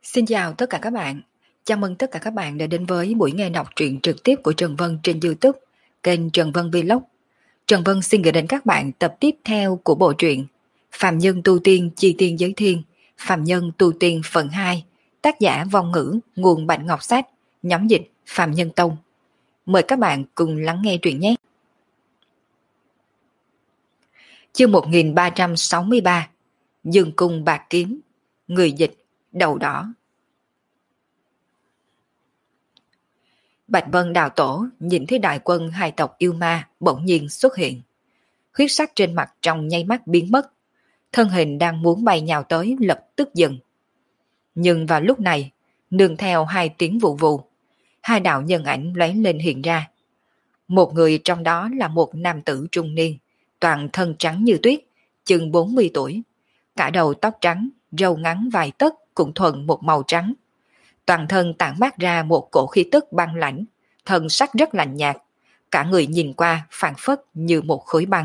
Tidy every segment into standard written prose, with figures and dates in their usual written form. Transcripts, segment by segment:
Xin chào tất cả các bạn. Chào mừng tất cả các bạn đã đến với buổi nghe đọc truyện trực tiếp của Trần Vân trên YouTube, kênh Trần Vân Vlog. Trần Vân xin gửi đến các bạn tập tiếp theo của bộ truyện Phàm Nhân Tu Tiên Chi Tiên Giới Thiên, Phàm Nhân Tu Tiên phần 2, tác giả Vong Ngữ, nguồn Bạch Ngọc Sách, nhóm dịch Phàm Nhân Tông. Mời các bạn cùng lắng nghe truyện nhé. Chương 1363, Dương Cung Bạc Kiếm, người dịch Đầu Đỏ. Bạch Vân Đạo Tổ nhìn thấy đại quân hai tộc yêu ma bỗng nhiên xuất hiện. Huyết sắc trên mặt trong nháy mắt biến mất. Thân hình đang muốn bay nhào tới lập tức dừng. Nhưng vào lúc này, nương theo hai tiếng vụ vụ, hai đạo nhân ảnh lóe lên hiện ra. Một người trong đó là một nam tử trung niên, toàn thân trắng như tuyết, chừng 40 tuổi. Cả đầu tóc trắng, râu ngắn vài tấc cũng thuần một màu trắng. Toàn thân tản mát ra một cổ khí tức băng lãnh, thân sắc rất lạnh nhạt, cả người nhìn qua phảng phất như một khối băng.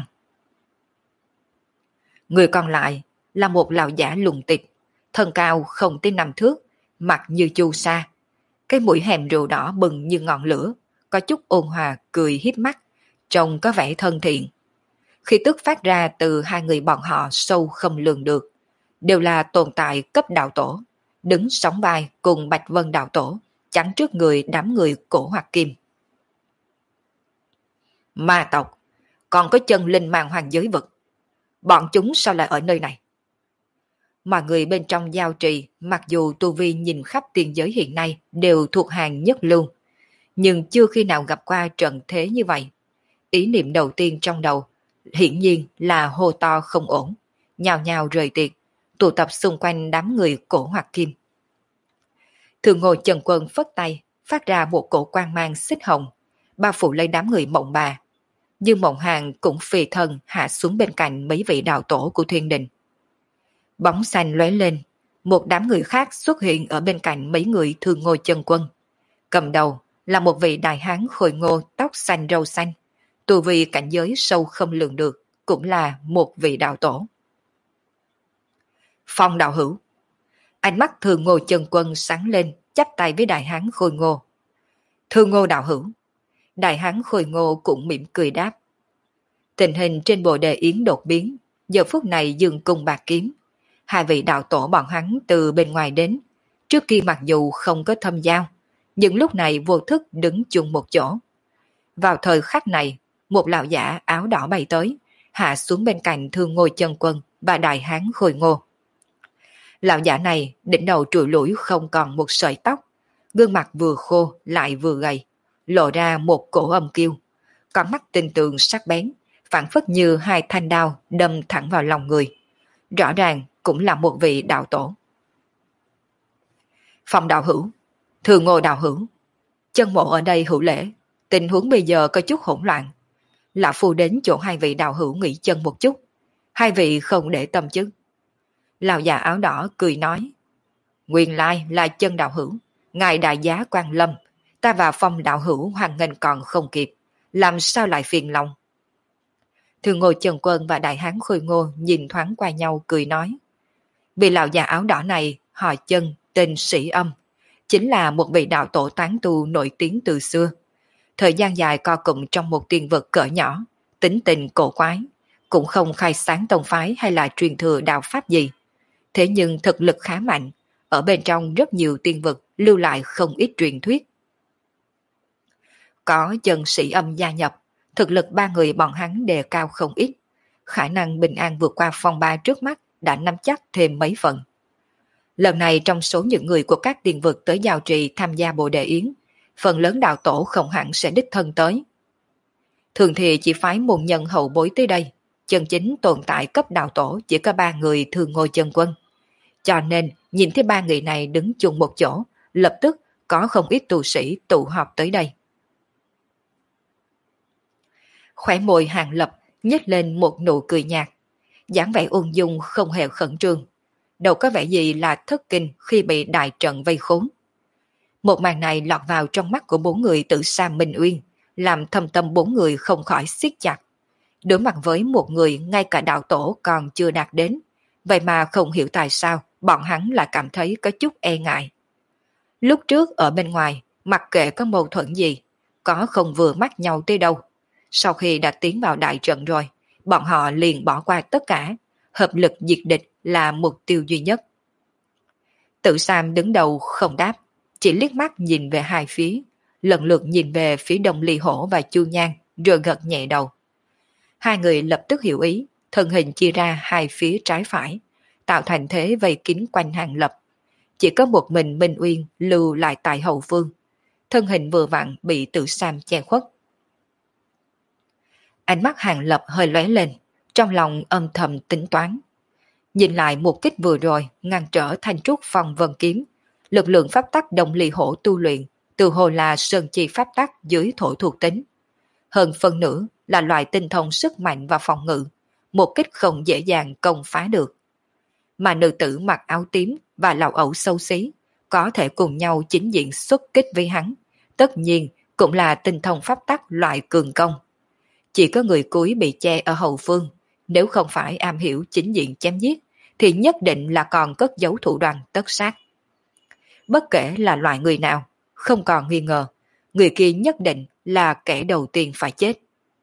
Người còn lại là một lão giả lùng tịch, thân cao không tới 5 thước, mặt như chu sa, cái mũi hèm rượu đỏ bừng như ngọn lửa, có chút ôn hòa cười hiếp mắt, trông có vẻ thân thiện. Khí tức phát ra từ hai người bọn họ sâu không lường được, đều là tồn tại cấp đạo tổ, đứng sóng vai cùng Bạch Vân Đạo Tổ, chắn trước người đám người cổ Hoặc Kim. Ma tộc, còn có chân linh mang hoàng giới vực. Bọn chúng sao lại ở nơi này? Mọi người bên trong giao trì, mặc dù tu vi nhìn khắp tiên giới hiện nay đều thuộc hàng nhất lưu, nhưng chưa khi nào gặp qua trận thế như vậy. Ý niệm đầu tiên trong đầu, hiển nhiên là hô to không ổn, nhào nhào rời tiệc, tụ tập xung quanh đám người cổ Hoặc Kim. Thường Ngồi Trần Quân phất tay, phát ra một cổ quang mang xích hồng, bao phủ lấy đám người Mộng Bà. Dương Mộng Hàng cũng phi thân hạ xuống bên cạnh mấy vị đạo tổ của thiên đình. Bóng xanh lóe lên, một đám người khác xuất hiện ở bên cạnh mấy người Thường Ngồi Trần Quân. Cầm đầu là một vị đại hán khôi ngô tóc xanh râu xanh, tu vi cảnh giới sâu không lường được, cũng là một vị đạo tổ. Phong đạo hữu. Ánh mắt Thường Ngô Trần Quân sáng lên, chắp tay với đại hán khôi ngô. Thường Ngô đạo hữu. Đại hán khôi ngô cũng mỉm cười đáp. Tình hình trên bồ đề yến đột biến, giờ phút này Dương Cung Bạc Kiếm. Hai vị đạo tổ bọn hắn từ bên ngoài đến, trước kia mặc dù không có thâm giao, nhưng lúc này vô thức đứng chung một chỗ. Vào thời khắc này, một lão giả áo đỏ bay tới, hạ xuống bên cạnh Thường Ngô Trần Quân và đại hán khôi ngô. Lão giả này đỉnh đầu trụi lủi không còn một sợi tóc, gương mặt vừa khô lại vừa gầy, lộ ra một cổ âm kiêu, con mắt tinh tường sắc bén, phảng phất như hai thanh đao đâm thẳng vào lòng người. Rõ ràng cũng là một vị đạo tổ. Phong đạo hữu, Thường Ngô đạo hữu, chân mộ ở đây hữu lễ, tình huống bây giờ có chút hỗn loạn. Lão phu đến chỗ hai vị đạo hữu nghỉ chân một chút, hai vị không để tâm chứ? Lão già áo đỏ cười nói. Nguyên lai là Chân đạo hữu, ngài đại giá quan lâm, ta và Phong đạo hữu hoan nghênh còn không kịp, làm sao lại phiền lòng? Thường Ngô Trần Quân và đại hán khôi ngô nhìn thoáng qua nhau cười nói. Vì lão già áo đỏ này họ Chân, tên Sĩ Âm, chính là một vị đạo tổ tán tu nổi tiếng từ xưa. Thời gian dài co cụm trong một tiên vực cỡ nhỏ, tính tình cổ quái, cũng không khai sáng tông phái hay là truyền thừa đạo pháp gì. Thế nhưng thực lực khá mạnh, ở bên trong rất nhiều tiên vực lưu lại không ít truyền thuyết. Có Chân Sĩ Âm gia nhập, thực lực ba người bọn hắn đề cao không ít, khả năng bình an vượt qua phong ba trước mắt đã nắm chắc thêm mấy phần. Lần này trong số những người của các tiên vực tới giao trì tham gia bồ đề yến, phần lớn đạo tổ không hẳn sẽ đích thân tới. Thường thì chỉ phái môn nhân hậu bối tới đây, chân chính tồn tại cấp đạo tổ chỉ có ba người Thường Ngô Trần Quân. Cho nên nhìn thấy ba người này đứng chung một chỗ, lập tức có không ít tu sĩ tụ họp tới đây. Khóe môi Hàng Lập nhếch lên một nụ cười nhạt, dáng vẻ ung dung không hề khẩn trương, đâu có vẻ gì là thất kinh khi bị đại trận vây khốn. Một màn này lọt vào trong mắt của bốn người Tử Sa Minh Uyên, làm thâm tâm bốn người không khỏi siết chặt. Đối mặt với một người ngay cả đạo tổ còn chưa đạt đến, vậy mà không hiểu tại sao bọn hắn lại cảm thấy có chút e ngại. Lúc trước ở bên ngoài, mặc kệ có mâu thuẫn gì, có không vừa mắt nhau tới đâu. Sau khi đã tiến vào đại trận rồi, bọn họ liền bỏ qua tất cả, hợp lực diệt địch là mục tiêu duy nhất. Tự Sam đứng đầu không đáp, chỉ liếc mắt nhìn về hai phía, lần lượt nhìn về phía Đông Ly Hổ và Chu Nhan, rồi gật nhẹ đầu. Hai người lập tức hiểu ý, thân hình chia ra hai phía trái phải, tạo thành thế vây kín quanh Hàng Lập. Chỉ có một mình Minh Uyên lưu lại tại hậu phương, thân hình vừa vặn bị Tự Sam che khuất. Ánh mắt Hàng Lập hơi lóe lên, trong lòng âm thầm tính toán. Nhìn lại một kích vừa rồi ngăn trở Thanh Trúc Phong Vân Kiếm, lực lượng pháp tắc Đông Ly Hổ tu luyện, từ hồ là sơn chi pháp tắc dưới thổ thuộc tính. Hơn phần nữa là loại tinh thông sức mạnh và phòng ngự, một kích không dễ dàng công phá được. Mà nữ tử mặc áo tím và lão ẩu xấu xí, có thể cùng nhau chính diện xuất kích với hắn, tất nhiên cũng là tinh thông pháp tắc loại cường công. Chỉ có người cuối bị che ở hậu phương, nếu không phải am hiểu chính diện chém giết, thì nhất định là còn cất giấu thủ đoạn tất sát. Bất kể là loại người nào, không còn nghi ngờ, người kia nhất định là kẻ đầu tiên phải chết.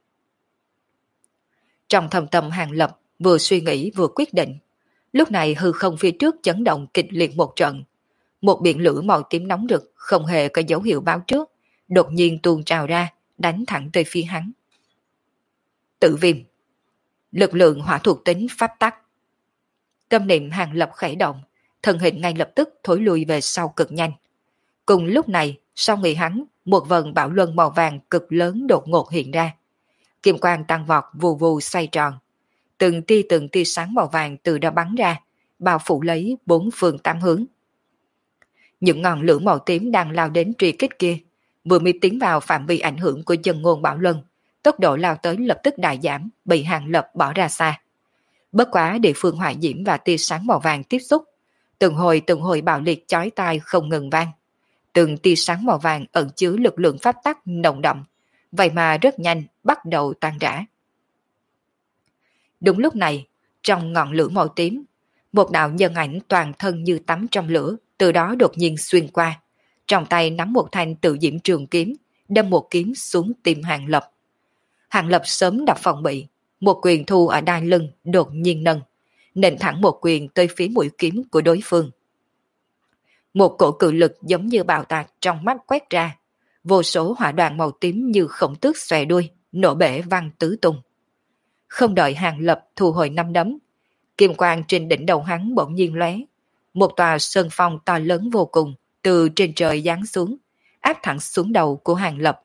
Trong thâm tâm Hàng Lập vừa suy nghĩ vừa quyết định, lúc này hư không phía trước chấn động kịch liệt một trận. Một biển lửa màu tím nóng rực không hề có dấu hiệu báo trước, đột nhiên tuôn trào ra, đánh thẳng tới phía hắn. Tự viêm, lực lượng hỏa thuộc tính pháp tắc. Tâm niệm Hàng Lập khởi động, thân hình ngay lập tức thối lùi về sau cực nhanh. Cùng lúc này, sau người hắn, một vần bão luân màu vàng cực lớn đột ngột hiện ra. Kim quang tăng vọt vù vù xoay tròn. Từng tia sáng màu vàng từ đó bắn ra, bao phủ lấy bốn phương tám hướng. Những ngọn lửa màu tím đang lao đến truy kích kia, vừa mới tiến vào phạm vi ảnh hưởng của dân ngôn bão luân, tốc độ lao tới lập tức đại giảm, bị Hàng Lập bỏ ra xa. Bất quá địa phương hỏa diễm và tia sáng màu vàng tiếp xúc, từng hồi bạo liệt chói tai không ngừng vang. Từng tia sáng màu vàng ẩn chứa lực lượng pháp tắc nồng đậm, vậy mà rất nhanh bắt đầu tan rã. Đúng lúc này, trong ngọn lửa màu tím, một đạo nhân ảnh toàn thân như tắm trong lửa, từ đó đột nhiên xuyên qua, trong tay nắm một thanh tự diễm trường kiếm, đâm một kiếm xuống tim Hàng Lập. Hàng Lập sớm đặt phòng bị, một quyền thu ở đai lưng đột nhiên nâng, nện thẳng một quyền tới phía mũi kiếm của đối phương. Một cổ cự lực giống như bạo tạc trong mắt quét ra, vô số hỏa đoàn màu tím như khổng tước xòe đuôi, nổ bể văng tứ tung. Không đợi Hàng Lập thu hồi năm đấm, kim quang trên đỉnh đầu hắn bỗng nhiên lóe, một tòa sơn phong to lớn vô cùng từ trên trời giáng xuống, áp thẳng xuống đầu của Hàng Lập.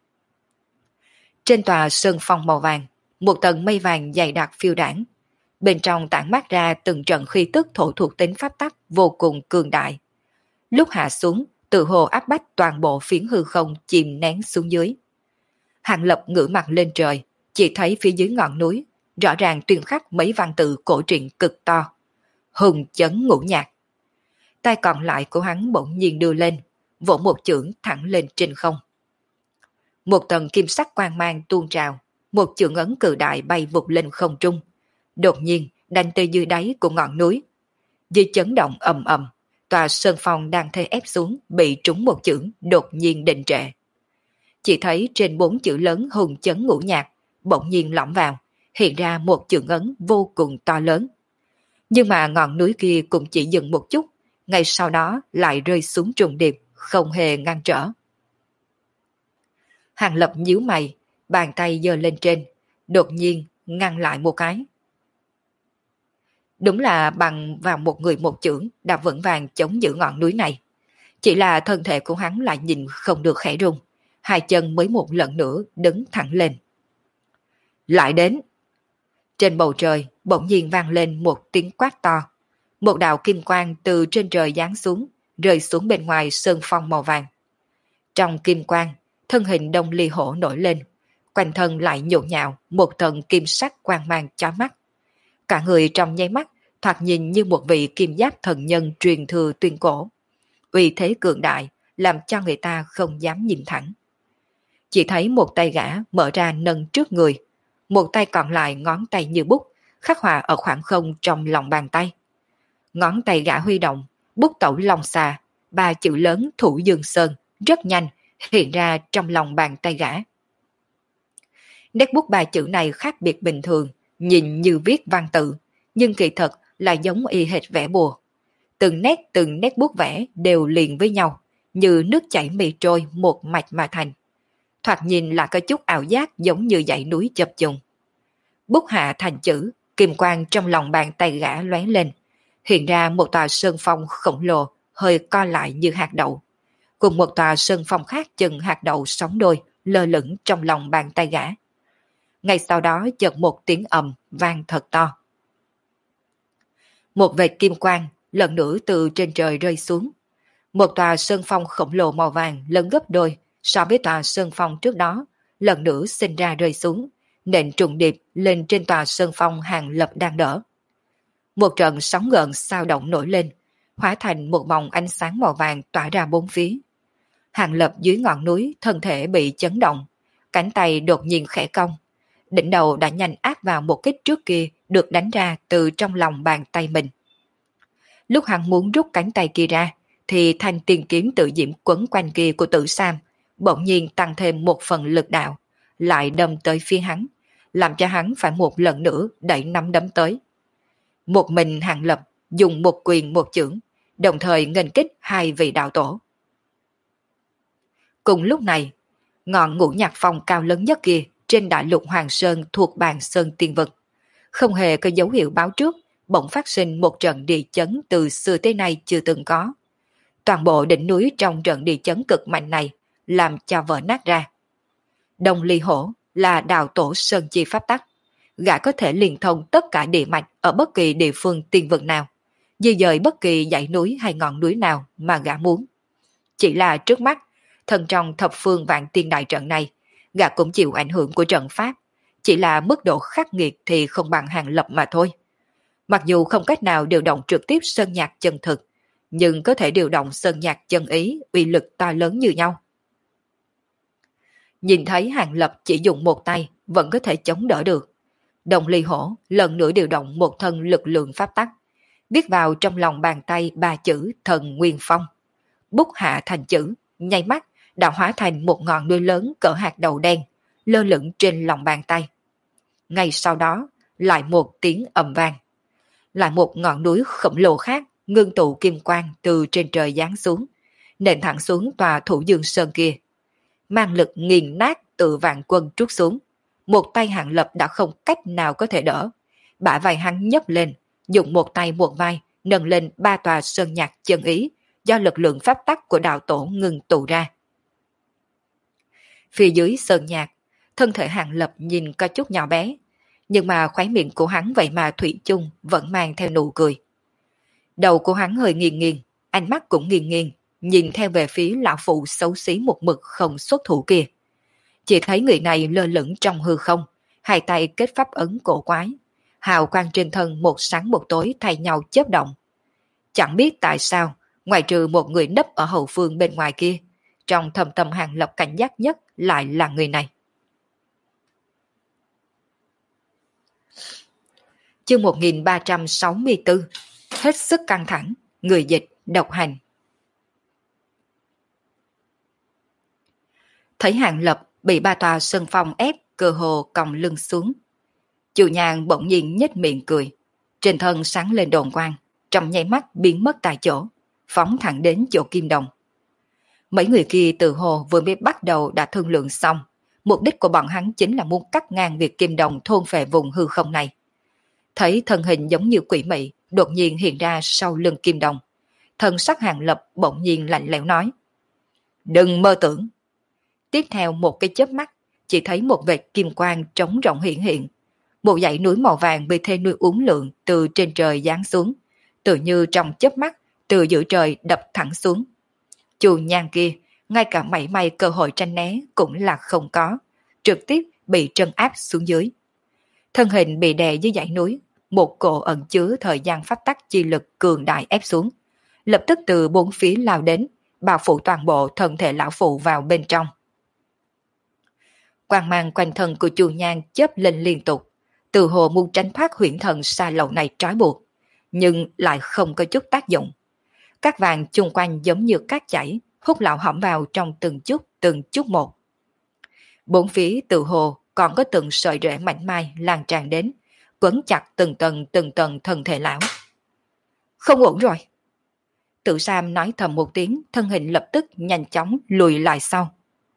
Trên tòa sơn phong màu vàng, một tầng mây vàng dày đặc phiêu đảng, bên trong tản mát ra từng trận khí tức thổ thuộc tính pháp tắc vô cùng cường đại. Lúc hạ xuống, tự hồ áp bách toàn bộ phiến hư không chìm nén xuống dưới. Hàng Lập ngửa mặt lên trời, chỉ thấy phía dưới ngọn núi, rõ ràng tuyên khắc mấy văn tự cổ truyện cực to. Hùng chấn ngũ nhạc. Tay còn lại của hắn bỗng nhiên đưa lên, vỗ một chưởng thẳng lên trên không. Một tầng kim sắc quang mang tuôn trào, một chưởng ấn cự đại bay vụt lên không trung. Đột nhiên đánh tới dưới đáy của ngọn núi. Dưới chấn động ầm ầm, tòa sơn phong đang thê ép xuống bị trúng một chưởng đột nhiên định trệ. Chỉ thấy trên 4 chữ lớn hùng chấn ngũ nhạc bỗng nhiên lõm vào, hiện ra một chưởng ấn vô cùng to lớn. Nhưng mà ngọn núi kia cũng chỉ dừng một chút, ngay sau đó lại rơi xuống trùng điệp, không hề ngăn trở. Hàng Lập nhíu mày, bàn tay giơ lên trên, đột nhiên ngăn lại một cái. Đúng là bằng vào một người một chưởng đã vững vàng chống giữ ngọn núi này. Chỉ là thân thể của hắn lại nhìn không được khẽ rung, hai chân mới một lần nữa đứng thẳng lên. Lại đến! Trên bầu trời bỗng nhiên vang lên một tiếng quát to. Một đạo kim quang từ trên trời giáng xuống, rơi xuống bên ngoài sơn phong màu vàng. Trong kim quang, thân hình Đông Ly Hổ nổi lên, quanh thân lại nhộn nhạo một tầng kim sắc quang mang chói mắt. Cả người trong nháy mắt, thoạt nhìn như một vị kim giáp thần nhân truyền thừa tuyên cổ. Uy thế cường đại, làm cho người ta không dám nhìn thẳng. Chỉ thấy một tay gã mở ra nâng trước người, một tay còn lại ngón tay như bút, khắc họa ở khoảng không trong lòng bàn tay. ngón tay gã huy động, bút tẩu long xà, ba chữ lớn Thủ Dương Sơn, rất nhanh, hiện ra trong lòng bàn tay gã. Nét bút ba chữ này khác biệt bình thường, nhìn như viết văn tự, nhưng kỳ thật là giống y hệt vẽ bùa. Từng nét bút vẽ đều liền với nhau, như nước chảy mây trôi một mạch mà thành. Thoạt nhìn là có chút ảo giác giống như dãy núi chập trùng. Bút hạ thành chữ, kim quang trong lòng bàn tay gã lóe lên, hiện ra một tòa sơn phong khổng lồ, hơi co lại như hạt đậu. Cùng một tòa sơn phong khác chừng hạt đậu sóng đôi, lơ lửng trong lòng bàn tay gã. Ngay sau đó chợt một tiếng ầm vang thật to. Một vệt kim quang lần nữa từ trên trời rơi xuống. Một tòa sơn phong khổng lồ màu vàng lớn gấp đôi so với tòa sơn phong trước đó, lần nữa sinh ra rơi xuống, nện trùng điệp lên trên tòa sơn phong Hàng Lập đang đỡ. Một trận sóng gợn sao động nổi lên, hóa thành một vòng ánh sáng màu vàng tỏa ra bốn phía. Hàng Lập dưới ngọn núi thân thể bị chấn động, cánh tay đột nhiên khẽ cong, đỉnh đầu đã nhanh áp vào một kích trước kia được đánh ra từ trong lòng bàn tay mình. Lúc hắn muốn rút cánh tay kia ra, thì thanh tiên kiếm tự diễm quấn quanh kia của Tử Sam bỗng nhiên tăng thêm một phần lực đạo, lại đâm tới phía hắn, làm cho hắn phải một lần nữa đẩy nắm đấm tới. Một mình Hàng Lập dùng một quyền một chưởng, đồng thời nghênh kích hai vị đạo tổ. Cùng lúc này, ngọn Ngũ Nhạc Phong cao lớn nhất kia trên đại lục Hoàng Sơn thuộc Bàn Sơn Tiên Vực, không hề có dấu hiệu báo trước, bỗng phát sinh một trận địa chấn từ xưa tới nay chưa từng có. Toàn bộ đỉnh núi trong trận địa chấn cực mạnh này làm cho vỡ nát ra. Đông Ly Hổ là đạo tổ Sơn Chi pháp tắc, gã có thể liên thông tất cả địa mạch ở bất kỳ địa phương tiên vực nào, di dời bất kỳ dãy núi hay ngọn núi nào mà gã muốn. Chỉ là trước mắt, thân trong thập phương vạn tiên đại trận này, gã cũng chịu ảnh hưởng của trận pháp, chỉ là mức độ khắc nghiệt thì không bằng Hàng Lập mà thôi. Mặc dù không cách nào điều động trực tiếp sơn nhạc chân thực, nhưng có thể điều động sơn nhạc chân ý, uy lực to lớn như nhau. Nhìn thấy Hàng Lập chỉ dùng một tay vẫn có thể chống đỡ được, Đồng Ly Hổ lần nữa điều động một thân lực lượng pháp tắc, viết vào trong lòng bàn tay ba chữ Thần Nguyên Phong. Bút hạ thành chữ, nháy mắt đã hóa thành một ngọn núi lớn cỡ hạt đậu đen, lơ lửng trên lòng bàn tay. Ngay sau đó, lại một tiếng ầm vang. Lại một ngọn núi khổng lồ khác ngưng tụ kim quang từ trên trời giáng xuống, nện thẳng xuống tòa Thủ Dương Sơn kia. Mang lực nghiền nát từ vạn quân trút xuống. Một tay Hàng Lập đã không cách nào có thể đỡ. Bả vai hắn nhấc lên, dùng một tay một vai nâng lên ba tòa sơn nhạc chân ý do lực lượng pháp tắc của đạo tổ ngừng tụ ra. Phía dưới sơn nhạc, thân thể Hàng Lập nhìn có chút nhỏ bé, nhưng mà khóe miệng của hắn vậy mà thủy chung vẫn mang theo nụ cười. Đầu của hắn hơi nghiêng nghiêng, ánh mắt cũng nghiêng nghiêng, nhìn theo về phía lão phụ xấu xí một mực không xuất thủ kia. Chỉ thấy người này lơ lửng trong hư không, hai tay kết pháp ấn cổ quái, hào quang trên thân một sáng một tối thay nhau chớp động. Chẳng biết tại sao, ngoài trừ một người nấp ở hậu phương bên ngoài kia, trong thầm tâm Hàng Lập cảnh giác nhất lại là người này. Chương 1364, hết sức căng thẳng, người dịch, độc hành. Thấy Hàng Lập bị ba tòa sơn phong ép, cơ hồ còng lưng xuống. Chu Nhan bỗng nhiên nhếch miệng cười, trên thân sáng lên đồn quang, trong nháy mắt biến mất tại chỗ, phóng thẳng đến chỗ Kim Đồng. Mấy người kia từ hồ vừa mới bắt đầu đã thương lượng xong, mục đích của bọn hắn chính là muốn cắt ngang việc Kim Đồng thôn phệ vùng hư không này. Thấy thân hình giống như quỷ mị đột nhiên hiện ra sau lưng Kim Đồng, thân sắc Hàng Lập bỗng nhiên lạnh lẽo nói: "Đừng mơ tưởng." Tiếp theo một cái chớp mắt, chỉ thấy một vệt kim quang trống rộng hiện hiện, một dãy núi màu vàng bị thê nuôi uốn lượn từ trên trời giáng xuống, tự như trong chớp mắt từ giữa trời đập thẳng xuống. Chu Nhan kia ngay cả mảy may cơ hội tranh né cũng là không có, trực tiếp bị trấn áp xuống dưới. Thân hình bị đè dưới dãy núi, một cỗ ẩn chứa thời gian pháp tắc chi lực cường đại ép xuống, lập tức từ bốn phía lao đến, bao phủ toàn bộ thân thể lão phụ vào bên trong. Quang mang quanh thân của Chu Nhan chớp lên liên tục, từ hồ muốn tránh thoát huyễn thần xa lậu này trói buộc, nhưng lại không có chút tác dụng. Các vàng chung quanh giống như cát chảy, hút lão hỏng vào trong từng chút một. Bốn phía tự hồ còn có từng sợi rễ mảnh mai lan tràn đến, quấn chặt từng tầng thân thể lão. Không ổn rồi. Tự Sam nói thầm một tiếng, thân hình lập tức nhanh chóng lùi lại sau.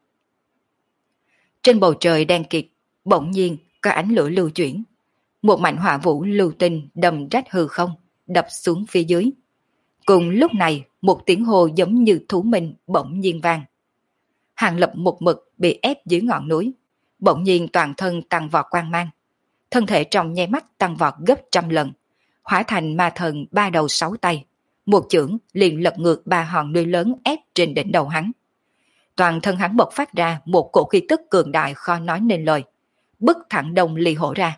Trên bầu trời đen kịt, bỗng nhiên có ánh lửa lưu chuyển. Một mảnh hỏa vũ lưu tinh đâm rách hư không, đập xuống phía dưới. Cùng lúc này, một tiếng hô giống như thú minh bỗng nhiên vang. Hàng Lập một mực bị ép dưới ngọn núi, bỗng nhiên toàn thân tăng vọt quang mang. Thân thể trong nháy mắt tăng vọt gấp 100 lần, hóa thành ma thần 3 đầu 6 tay. Một chưởng liền lật ngược 3 hòn núi lớn ép trên đỉnh đầu hắn. Toàn thân hắn bộc phát ra một cổ khí tức cường đại khó nói nên lời, bức thẳng Đông Ly Hổ ra.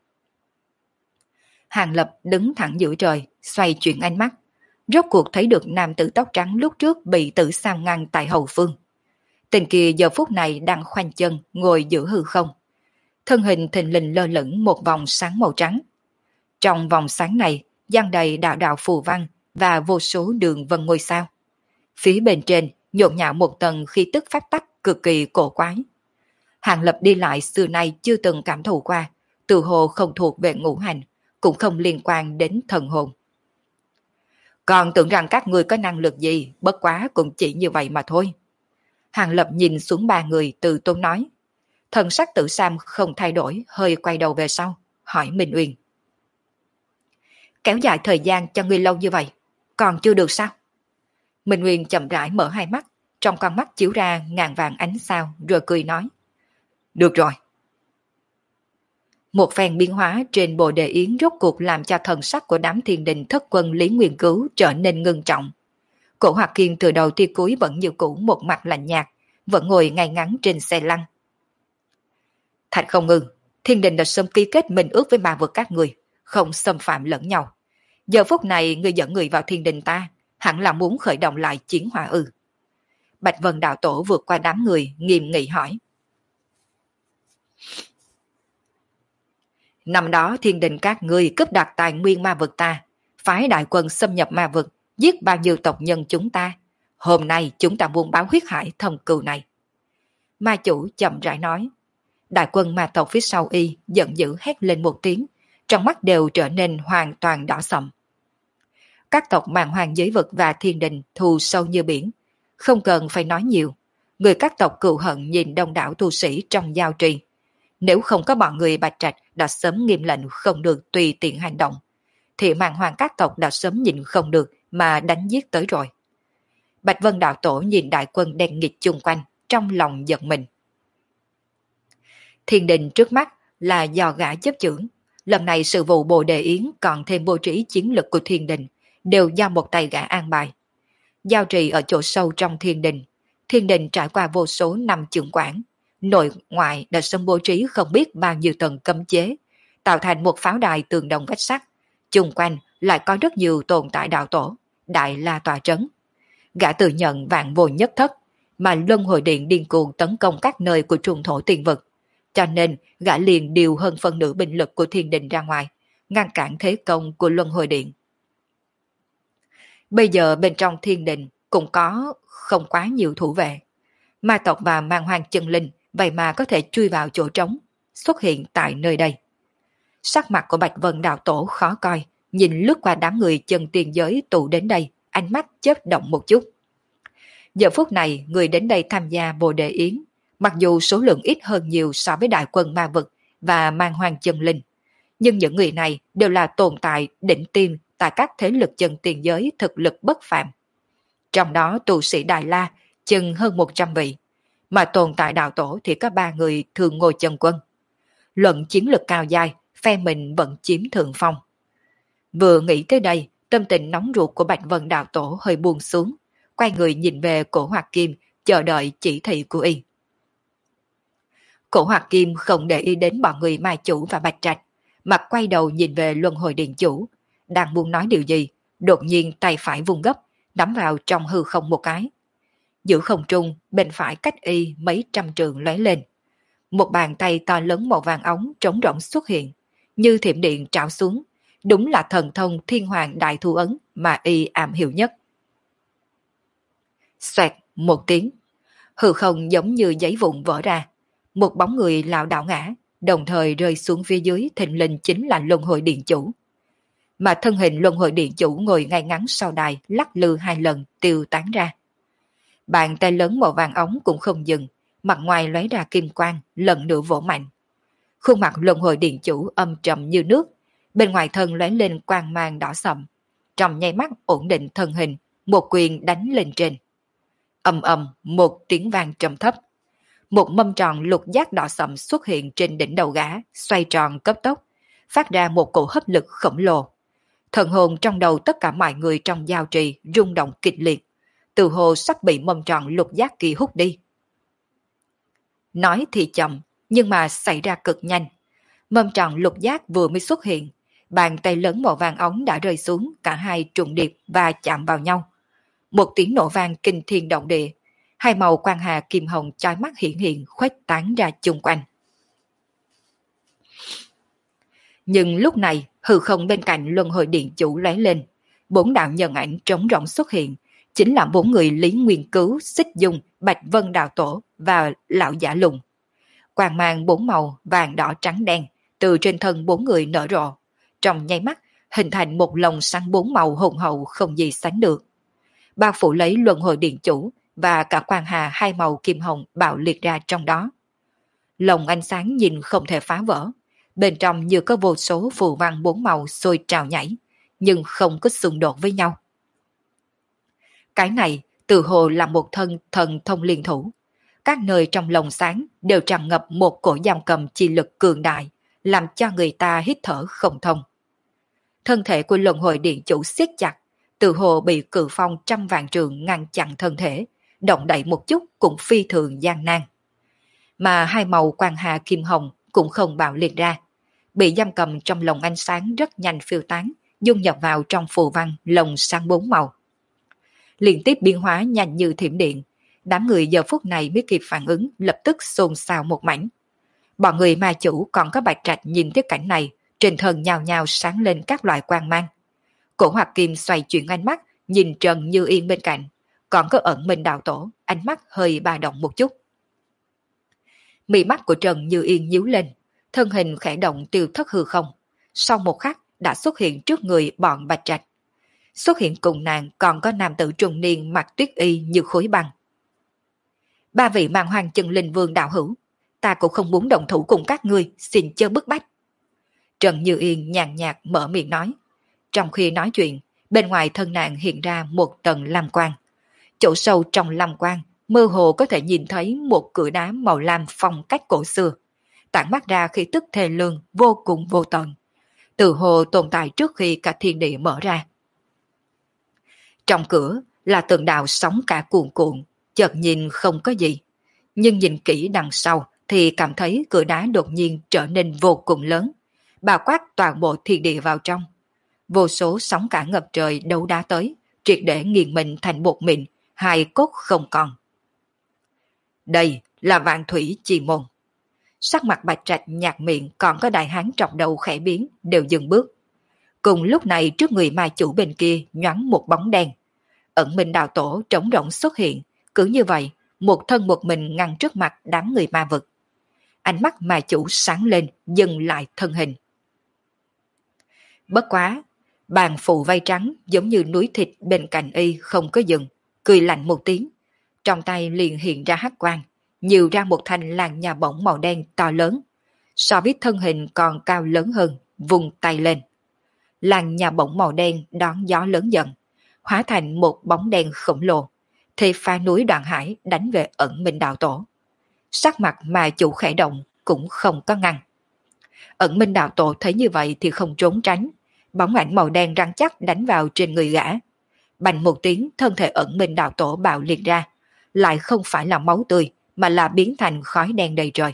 Hàng Lập đứng thẳng giữa trời, xoay chuyển ánh mắt, rốt cuộc thấy được nam tử tóc trắng lúc trước bị Tử Sam ngăn tại hậu phương. Tên kia giờ phút này đang khoanh chân ngồi giữa hư không. Thân hình thình lình lơ lửng một vòng sáng màu trắng. Trong vòng sáng này, dang đầy đạo đạo phù văn và vô số đường vân ngôi sao. Phía bên trên nhộn nhạo một tầng khí tức pháp tắc cực kỳ cổ quái. Hàng Lập đi lại xưa nay chưa từng cảm thụ qua, từ hồ không thuộc về ngũ hành, cũng không liên quan đến thần hồn. Còn tưởng rằng các người có năng lực gì, bất quá cũng chỉ như vậy mà thôi. Hàng Lập nhìn xuống 3 người từ tốn nói. Thần sắc Tử Sam không thay đổi, hơi quay đầu về sau, hỏi Minh Uyên. Kéo dài thời gian cho ngươi lâu như vậy, còn chưa được sao? Minh Uyên chậm rãi mở hai mắt, trong con mắt chiếu ra ngàn vàng ánh sao, rồi cười nói. Được rồi. Một phen biến hóa trên bồ đề yến rốt cuộc làm cho thần sắc của đám thiên đình thất quân Lý Nguyên Cứu trở nên ngưng trọng. Cổ Hoạt Kiên từ đầu tia cuối vẫn như cũ một mặt lạnh nhạt, vẫn ngồi ngay ngắn trên xe lăn. Thạch Không Ngừng, thiên đình đã sớm ký kết minh ước với ma vực các người, không xâm phạm lẫn nhau. Giờ phút này ngươi dẫn người vào thiên đình ta, hẳn là muốn khởi động lại chiến hỏa ư? Bạch Vân đạo tổ vượt qua đám người, nghiêm nghị hỏi. Năm đó thiên đình các ngươi cướp đoạt tài nguyên ma vực ta, phái đại quân xâm nhập ma vực, giết bao nhiêu tộc nhân chúng ta. Hôm nay chúng ta muốn báo huyết hải thâm cừu này. Ma chủ chậm rãi nói. Đại quân ma tộc phía sau y giận dữ hét lên một tiếng, trong mắt đều trở nên hoàn toàn đỏ sậm. Các tộc màn hoàng giới vực và thiên đình thù sâu như biển, không cần phải nói nhiều. Người các tộc cừu hận nhìn đông đảo tu sĩ trong giao trì. Nếu không có bọn người Bạch Trạch đã sớm nghiêm lệnh không được tùy tiện hành động, thì màn hoàng các tộc đã sớm nhịn không được mà đánh giết tới rồi. Bạch Vân đạo tổ nhìn đại quân đen nghịch chung quanh, trong lòng giật mình. Thiên đình trước mắt là do gã chấp chưởng. Lần này sự vụ Bồ Đề Yến còn thêm bố trí chiến lực của thiên đình, đều do một tay gã an bài. Giao trì ở chỗ sâu trong thiên đình trải qua vô số năm chưởng quản, nội ngoại đã sớm bố trí không biết bao nhiêu tầng cấm chế, tạo thành một pháo đài tường đồng vách sắt. Chung quanh lại có rất nhiều tồn tại đạo tổ, đại la tòa trấn. Gã tự nhận vạn vô nhất thất, mà luân hồi điện điên cuồng tấn công các nơi của trung thổ tiền vực. Cho nên gã liền điều hơn phân nửa binh lực của thiên đình ra ngoài, ngăn cản thế công của luân hồi điện. Bây giờ bên trong thiên đình cũng có không quá nhiều thủ vệ. Ma tộc và mang hoang chân linh vậy mà có thể chui vào chỗ trống, xuất hiện tại nơi đây. Sắc mặt của Bạch Vân đạo tổ khó coi, nhìn lướt qua đám người chân tiền giới tụ đến đây, ánh mắt chớp động một chút. Giờ phút này người đến đây tham gia Bồ Đề Yến, mặc dù số lượng ít hơn nhiều so với đại quân ma vực và mang hoang chân linh, nhưng những người này đều là tồn tại đỉnh tiêm tại các thế lực chân tiền giới thực lực bất phàm. Trong đó tu sĩ Đại La chừng hơn 100 vị, mà tồn tại đạo tổ thì có 3 người thường ngồi chân quân. Luận chiến lực cao dai, phe mình vẫn chiếm thượng phong. Vừa nghĩ tới đây, tâm tình nóng ruột của Bạch Vân đạo tổ hơi buông xuống, quay người nhìn về Cổ Hoạt Kim, chờ đợi chỉ thị của y. Cổ Hoạt Kim không để ý đến bọn người Mai Chủ và Bạch Trạch, mà quay đầu nhìn về Luân Hồi Điện Chủ, đang muốn nói điều gì, đột nhiên tay phải vùng gấp, nắm vào trong hư không một cái. Giữa không trung, bên phải cách y mấy trăm trường lóe lên. Một bàn tay to lớn màu vàng ống trống rỗng xuất hiện, như thiểm điện trảo xuống, đúng là thần thông thiên hoàng đại thu ấn mà y am hiểu nhất. Xoẹt một tiếng, hư không giống như giấy vụn vỡ ra, một bóng người lảo đảo ngã, đồng thời rơi xuống phía dưới, thình lình chính là Luân Hồi Điện Chủ. Mà thân hình Luân Hồi Điện Chủ ngồi ngay ngắn sau đài, lắc lư hai lần tiêu tán ra. Bàn tay lớn màu vàng ống cũng không dừng, mặt ngoài lóe ra kim quang, lần nữa vỗ mạnh. Khuôn mặt Luân Hồi Điện Chủ âm trầm như nước, bên ngoài thân lóe lên quang mang đỏ sậm, trong nháy mắt ổn định thân hình, một quyền đánh lên trên. Ầm ầm một tiếng vang trầm thấp. Một mâm tròn lục giác đỏ sậm xuất hiện trên đỉnh đầu gã, xoay tròn cấp tốc, phát ra một cổ hấp lực khổng lồ. Thần hồn trong đầu tất cả mọi người trong giao trì rung động kịch liệt, từ hồ sắp bị mâm tròn lục giác kỳ hút đi. Nói thì chậm, nhưng mà xảy ra cực nhanh. Mâm tròn lục giác vừa mới xuất hiện, bàn tay lớn màu vàng ống đã rơi xuống, cả hai trùng điệp và chạm vào nhau. Một tiếng nổ vang kinh thiên động địa, hai màu quang hà kim hồng chói mắt hiện hiện khuếch tán ra chung quanh. Nhưng lúc này, hư không bên cạnh Luân Hồi Điện Chủ lóe lên, bốn đạo nhân ảnh trống rỗng xuất hiện, chính là bốn người Lý Nguyên Cứu, Xích Dung, Bạch Vân Đạo Tổ và Lão Giả Lùng. Quang mang bốn màu vàng đỏ trắng đen từ trên thân bốn người nở rộ, trong nháy mắt hình thành một lồng sáng bốn màu hùng hậu không gì sánh được. Bao phủ lấy Luân Hồi Điện Chủ và cả quang hà hai màu kim hồng bạo liệt ra trong đó. Lồng ánh sáng nhìn không thể phá vỡ, bên trong như có vô số phù văn bốn màu sôi trào nhảy, nhưng không có xung đột với nhau. Cái này từ hồ là một thân thần thông liên thủ. Các nơi trong lồng sáng đều tràn ngập một cổ giam cầm chi lực cường đại, làm cho người ta hít thở không thông. Thân thể của Luân Hồi Điện Chủ siết chặt, từ hồ bị cự phong trăm vạn trường ngăn chặn thân thể, động đậy một chút cũng phi thường gian nan. Mà hai màu quang hà kim hồng cũng không bạo liệt ra, bị giam cầm trong lồng ánh sáng rất nhanh phiêu tán, dung nhập vào trong phù văn lồng sáng bốn màu. Liên tiếp biến hóa nhanh như thiểm điện, đám người giờ phút này mới kịp phản ứng, lập tức xôn xao một mảnh. Bọn người ma chủ còn có Bạch Trạch nhìn thấy cảnh này, trên thân nhào nhào sáng lên các loại quang mang. Cổ Hoạt Kim xoay chuyển ánh mắt, nhìn Trần Như Yên bên cạnh, còn có Ẩn Minh Đạo Tổ, ánh mắt hơi ba động một chút. Mí mắt của Trần Như Yên nhíu lên, thân hình khẽ động tiêu thất hư không, sau một khắc đã xuất hiện trước người bọn Bạch Trạch. Xuất hiện cùng nàng còn có nam tử trung niên mặc tuyết y như khối băng. Ba vị Màn Hoàng Chân Linh Vương đạo hữu, ta cũng không muốn động thủ cùng các ngươi, xin chớ bức bách. Trần Như Yên nhàn nhạt mở miệng nói. Trong khi nói chuyện, bên ngoài thân nàng hiện ra một tầng lam quang. Chỗ sâu trong lam quang, mơ hồ có thể nhìn thấy một cửa đá màu lam phong cách cổ xưa, tản mát ra khí tức thê lương vô cùng vô tận, từ hồ tồn tại trước khi cả thiên địa mở ra. Trong cửa là từng đạo sóng cả cuồn cuộn, chợt nhìn không có gì, nhưng nhìn kỹ đằng sau thì cảm thấy cửa đá đột nhiên trở nên vô cùng lớn, bao quát toàn bộ thiên địa vào trong. Vô số sóng cả ngập trời đấu đá tới, triệt để nghiền mình thành bột mịn, hai cốt không còn. Đây là Vạn Thủy Chi Môn. Sắc mặt Bạch Trạch nhạt miệng, còn có đại hán trọng đầu khẽ biến, đều dừng bước. Cùng lúc này trước người ma chủ bên kia nhoáng một bóng đen. Ẩn Minh Đạo Tổ trống rỗng xuất hiện, cứ như vậy, một thân một mình ngăn trước mặt đám người ma vực. Ánh mắt ma chủ sáng lên, dừng lại thân hình. Bất quá, bàn phù vây trắng giống như núi thịt bên cạnh y không có dừng, cười lạnh một tiếng. Trong tay liền hiện ra hắc quang, nhiều ra một thanh làn nhà bổng màu đen to lớn. So với thân hình còn cao lớn hơn, vùng tay lên. Làn nhà bổng màu đen đón gió lớn dần, hóa thành một bóng đen khổng lồ, thì pha núi Đoạn Hải đánh về Ẩn Minh Đạo Tổ. Sắc mặt mà chủ khẽ động cũng không có ngăn. Ẩn Minh Đạo Tổ thấy như vậy thì không trốn tránh, bóng ảnh màu đen rắn chắc đánh vào trên người gã. Bành một tiếng, thân thể Ẩn Minh Đạo Tổ bạo liệt ra, lại không phải là máu tươi mà là biến thành khói đen đầy trời.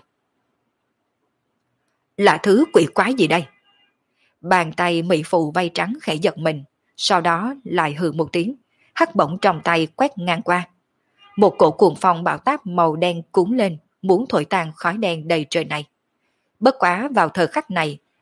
Là thứ quỷ quái gì đây? Bàn tay mỹ phụ vây trắng khẽ giật mình, sau đó lại hừ một tiếng, hắc bổng trong tay quét ngang qua. Một cổ cuồng phong bão táp màu đen cuốn lên, muốn thổi tan khói đen đầy trời này. Bất quá vào thời khắc này,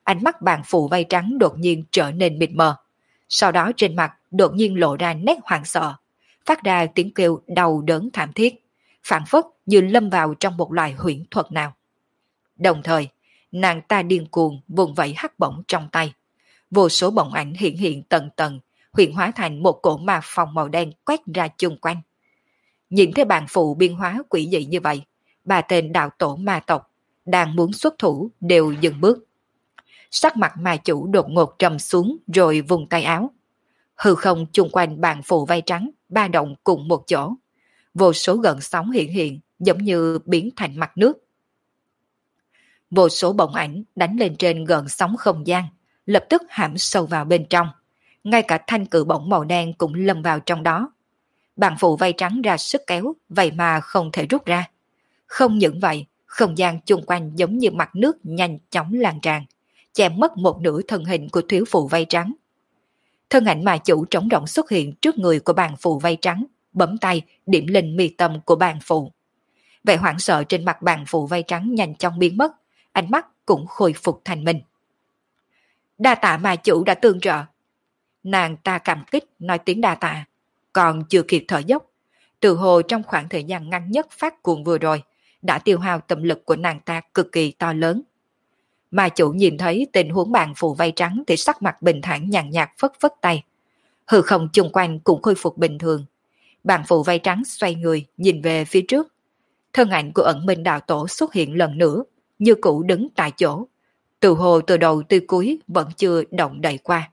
ánh mắt bàn phù vây trắng đột nhiên trở nên mịt mờ. Sau đó trên mặt đột nhiên lộ ra nét hoảng sợ, phát ra tiếng kêu đau đớn thảm thiết, phảng phất như lâm vào trong một loại huyễn thuật nào. Đồng thời, nàng ta điên cuồng vùng vẫy hắc bổng trong tay. Vô số bóng ảnh hiện hiện tầng tầng, hiện hóa thành một cổ ma phong màu đen quét ra chung quanh. Nhìn thấy bàn phụ biên hóa quỷ dị như vậy, ba tên đạo tổ ma tộc đang muốn xuất thủ đều dừng bước. Sắc mặt ma chủ đột ngột trầm xuống rồi vùng tay áo. Hư không chung quanh bàn phụ vây trắng ba động cùng một chỗ. Vô số gợn sóng hiện hiện giống như biến thành mặt nước. Vô số bóng ảnh đánh lên trên gợn sóng không gian, lập tức hãm sâu vào bên trong. Ngay cả thanh cự bổng màu đen cũng lâm vào trong đó. Bàn phụ vây trắng ra sức kéo, vậy mà không thể rút ra. Không những vậy, không gian chung quanh giống như mặt nước nhanh chóng lan tràn, che mất một nửa thân hình của thiếu phụ vây trắng. Thân ảnh mà chủ trống rỗng xuất hiện trước người của bàn phụ vây trắng, bấm tay điểm lên mi tâm của bàn phụ. Vẻ hoảng sợ trên mặt bàn phụ vây trắng nhanh chóng biến mất, ánh mắt cũng khôi phục thành mình. Đa tạ mà chủ đã tương trợ. Nàng ta cảm kích nói tiếng đa tạ, còn chưa kịp thở dốc. Từ hồ trong khoảng thời gian ngắn nhất phát cuồng vừa rồi, đã tiêu hao tâm lực của nàng ta cực kỳ to lớn. Mà chủ nhìn thấy tình huống bàn phụ vây trắng thì sắc mặt bình thản nhàn nhạt phất phất tay. Hư không chung quanh cũng khôi phục bình thường. Bàn phụ vây trắng xoay người nhìn về phía trước. Thân ảnh của ẩn minh đạo tổ xuất hiện lần nữa, như cũ đứng tại chỗ. Từ hồ từ đầu tới cuối vẫn chưa động đậy qua.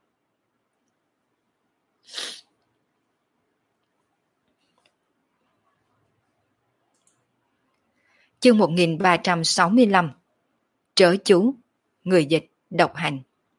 Chương 1365. Trớ chú, người dịch, độc hành.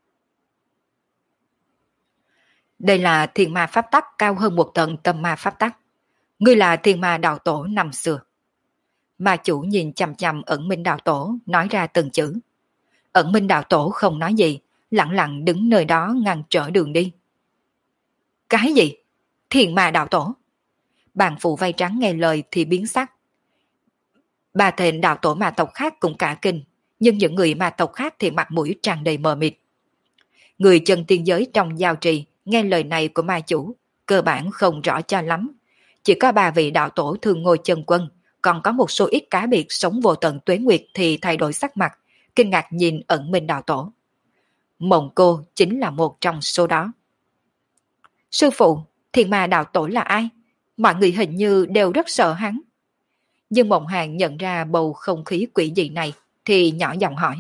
Đây là thiên ma pháp tắc cao hơn một tầng tâm ma pháp tắc. Ngươi là thiên ma đạo tổ năm xưa. Ma chủ nhìn chằm chằm ẩn minh đạo tổ, nói ra từng chữ. Ẩn minh đạo tổ không nói gì, lặng lặng đứng nơi đó ngăn trở đường đi. Cái gì? Thiên ma đạo tổ? Bàn phụ vây trắng nghe lời thì biến sắc. Ba tên đạo tổ ma tộc khác cũng cả kinh, nhưng những người ma tộc khác thì mặt mũi tràn đầy mờ mịt. Người chân tiên giới trong giao trì nghe lời này của ma chủ, cơ bản không rõ cho lắm. Chỉ có ba vị đạo tổ thường ngồi chân quân, còn có một số ít cá biệt sống vô tận tuế nguyệt thì thay đổi sắc mặt, kinh ngạc nhìn ẩn minh đạo tổ. Mộng cô chính là một trong số đó. Sư phụ, thiên ma đạo tổ là ai? Mọi người hình như đều rất sợ hắn. Nhưng Mộng Hàng nhận ra bầu không khí quỷ dị này thì nhỏ giọng hỏi.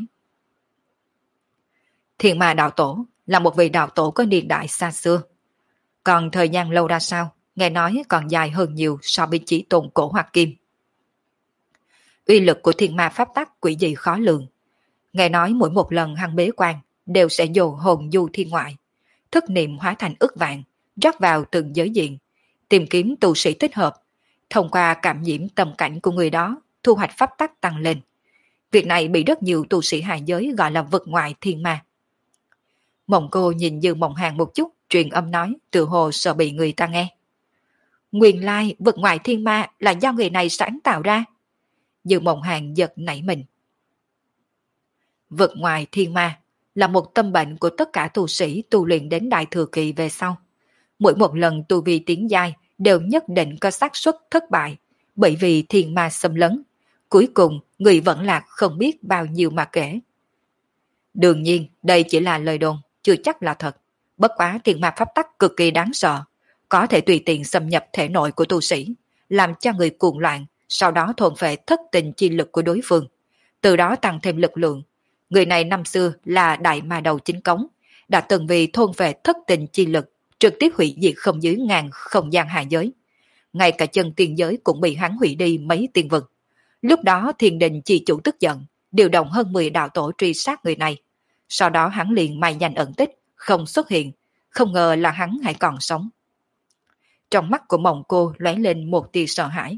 Thiên ma đạo tổ là một vị đạo tổ có niên đại xa xưa. Còn thời gian lâu ra sao, nghe nói còn dài hơn nhiều so với chỉ tôn cổ hoặc kim. Uy lực của thiên ma pháp tắc quỷ dị khó lường. Nghe nói mỗi một lần hắn bế quan đều sẽ dồn hồn du thiên ngoại, thức niệm hóa thành ức vạn, rót vào từng giới diện, tìm kiếm tu sĩ thích hợp, thông qua cảm nhiễm tâm cảnh của người đó, thu hoạch pháp tắc tăng lên. Việc này bị rất nhiều tu sĩ hạ giới gọi là vực ngoại thiên ma. Mộng cô nhìn Dư Mộng Hàng một chút, truyền âm nói, tự hồ sợ bị người ta nghe. Nguyên lai vực ngoại thiên ma là do người này sáng tạo ra. Dư Mộng Hàng giật nảy mình. Vực ngoại thiên ma là một tâm bệnh của tất cả tu sĩ tu luyện đến đại thừa kỳ về sau. Mỗi một lần tu vi tiến giai đều nhất định có xác suất thất bại, bởi vì thiên ma xâm lấn. Cuối cùng, người vẫn lạc không biết bao nhiêu mà kể. Đương nhiên, đây chỉ là lời đồn, chưa chắc là thật. Bất quá thiên ma pháp tắc cực kỳ đáng sợ, có thể tùy tiện xâm nhập thể nội của tu sĩ, làm cho người cuồng loạn, sau đó thôn phệ thất tình chi lực của đối phương, từ đó tăng thêm lực lượng. Người này năm xưa là đại ma đầu chính cống, đã từng vì thôn phệ thất tình chi lực, trực tiếp hủy diệt không dưới ngàn không gian hạ giới. Ngay cả chân tiên giới cũng bị hắn hủy đi mấy tiên vực. Lúc đó thiên đình chi chủ tức giận, điều động hơn 10 đạo tổ truy sát người này. Sau đó hắn liền mai danh ẩn tích, không xuất hiện, không ngờ là hắn hãy còn sống. Trong mắt của Mộng cô lóe lên một tia sợ hãi.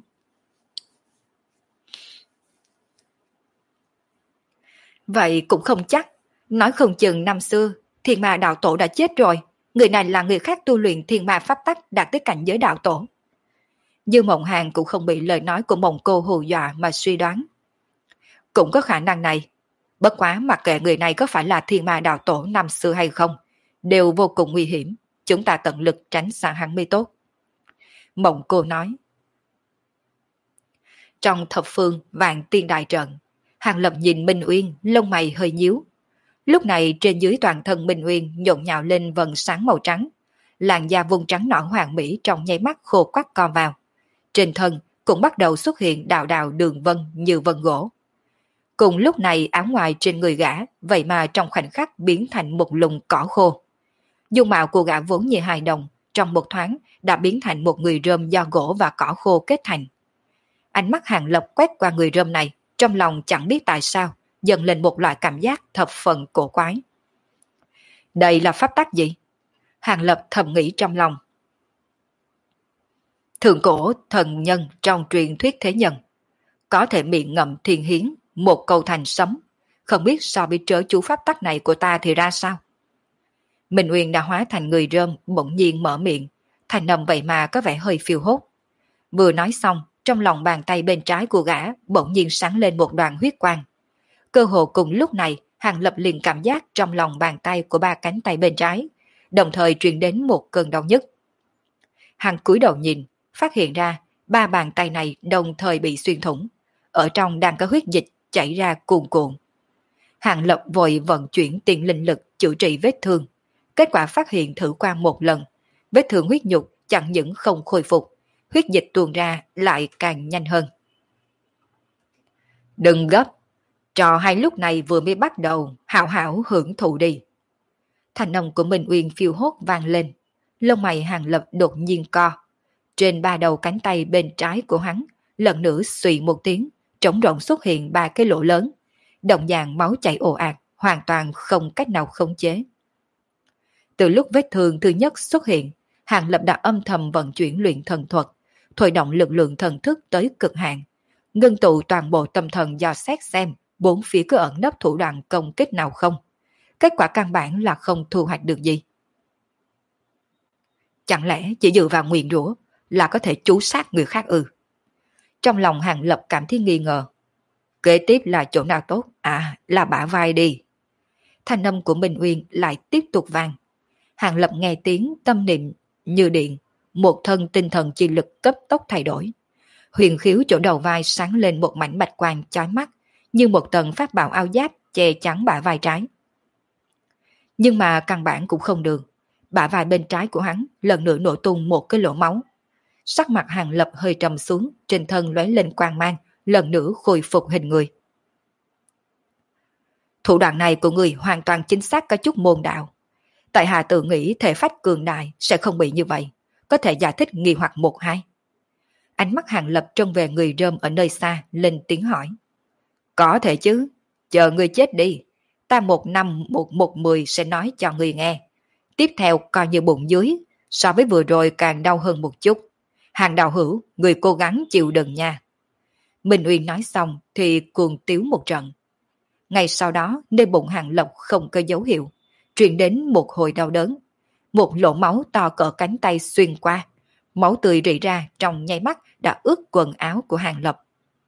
Vậy cũng không chắc, nói không chừng năm xưa thiên ma đạo tổ đã chết rồi, người này là người khác tu luyện thiên ma pháp tắc đạt tới cảnh giới đạo tổ. Dư Mộng Hàng cũng không bị lời nói của Mộng cô hù dọa mà suy đoán. Cũng có khả năng này, Bất quá mặc kệ người này có phải là thiên ma đạo tổ năm xưa hay không, đều vô cùng nguy hiểm, chúng ta tận lực tránh xa hắn mới tốt. Mộng cô nói. Trong thập phương vạn tiên đại trận, Hàng Lập nhìn Minh Uyên, lông mày hơi nhíu. Lúc này trên dưới toàn thân Minh Uyên nhộn nhạo lên vầng sáng màu trắng, làn da vùng trắng nõn hoàng mỹ trong nháy mắt khô quắt co vào. Trên thân cũng bắt đầu xuất hiện đạo đạo đường vân như vân gỗ. Cùng lúc này áo ngoài trên người gã vậy mà trong khoảnh khắc biến thành một lùm cỏ khô. Dung mạo của gã vốn như hài đồng, trong một thoáng đã biến thành một người rơm do gỗ và cỏ khô kết thành. Ánh mắt Hàng Lập quét qua người rơm này, trong lòng chẳng biết tại sao dần lên một loại cảm giác thập phần cổ quái. Đây là pháp tắc gì? Hàng Lập thầm nghĩ trong lòng. Thượng cổ thần nhân trong truyền thuyết thế nhân, có thể miệng ngậm thiên hiến, một câu thành sấm, không biết so với trớ chú pháp tắc này của ta thì ra sao? Minh Uyên đã hóa thành người rơm, bỗng nhiên mở miệng, thành âm vậy mà có vẻ hơi phiêu hốt. Vừa nói xong, trong lòng bàn tay bên trái của gã bỗng nhiên sáng lên một đoàn huyết quang. Cơ hồ cùng lúc này, Hàng Lập liền cảm giác trong lòng bàn tay của ba cánh tay bên trái, đồng thời truyền đến một cơn đau nhức. Hàng cúi đầu nhìn, phát hiện ra ba bàn tay này đồng thời bị xuyên thủng, ở trong đang có huyết dịch chảy ra cuồn cuộn. Hàng Lập vội vận chuyển tiền linh lực chữa trị vết thương, kết quả phát hiện thử qua một lần, vết thương huyết nhục chẳng những không khôi phục, huyết dịch tuôn ra lại càng nhanh hơn. Đừng gấp, trò hay lúc này vừa mới bắt đầu, hảo hảo hưởng thụ đi. Thanh âm của Minh Uyên phiêu hốt vang lên, lông mày Hàng Lập đột nhiên co. Trên ba đầu cánh tay bên trái của hắn, lần nữa xùy một tiếng, trống rỗng xuất hiện ba cái lỗ lớn, đồng dạng máu chảy ồ ạt, hoàn toàn không cách nào khống chế. Từ lúc vết thương thứ nhất xuất hiện, Hàng Lập đã âm thầm vận chuyển luyện thần thuật, thôi động lực lượng thần thức tới cực hạn, ngưng tụ toàn bộ tâm thần dò xét xem bốn phía có ẩn nấp thủ đoạn công kích nào không. Kết quả căn bản là không thu hoạch được gì. Chẳng lẽ chỉ dựa vào nguyền rủa là có thể trú sát người khác ư? Trong lòng Hàng Lập cảm thấy nghi ngờ. Kế tiếp là chỗ nào tốt? À, là bả vai đi. Thanh âm của Minh Uyên lại tiếp tục vang. Hàng Lập nghe tiếng tâm niệm như điện, một thân tinh thần chi lực cấp tốc thay đổi. Huyền khiếu chỗ đầu vai sáng lên một mảnh bạch quang chói mắt, như một tầng pháp bảo áo giáp che chắn bả vai trái. Nhưng mà căn bản cũng không được. Bả vai bên trái của hắn lần nữa nổ tung một cái lỗ máu. Sắc mặt Hàng Lập hơi trầm xuống, trên thân lóe lên quang mang, lần nữa khôi phục hình người. Thủ đoạn này của người hoàn toàn chính xác có chút môn đạo. Tại hạ tự nghĩ thể phách cường đại sẽ không bị như vậy, có thể giải thích nghi hoặc một hai. Ánh mắt Hàng Lập trông về người rơm ở nơi xa, lên tiếng hỏi. Có thể chứ, chờ người chết đi, ta 1 năm 1 10 sẽ nói cho người nghe. Tiếp theo coi như bụng dưới, so với vừa rồi càng đau hơn một chút. Hàng đạo hữu, người cố gắng chịu đựng nha. Minh Uyên nói xong thì cuồng tiếu một trận. Ngay sau đó, nơi bụng Hàng Lập không có dấu hiệu, truyền đến một hồi đau đớn. Một lỗ máu to cỡ cánh tay xuyên qua, máu tươi rỉ ra trong nháy mắt đã ướt quần áo của Hàng Lập.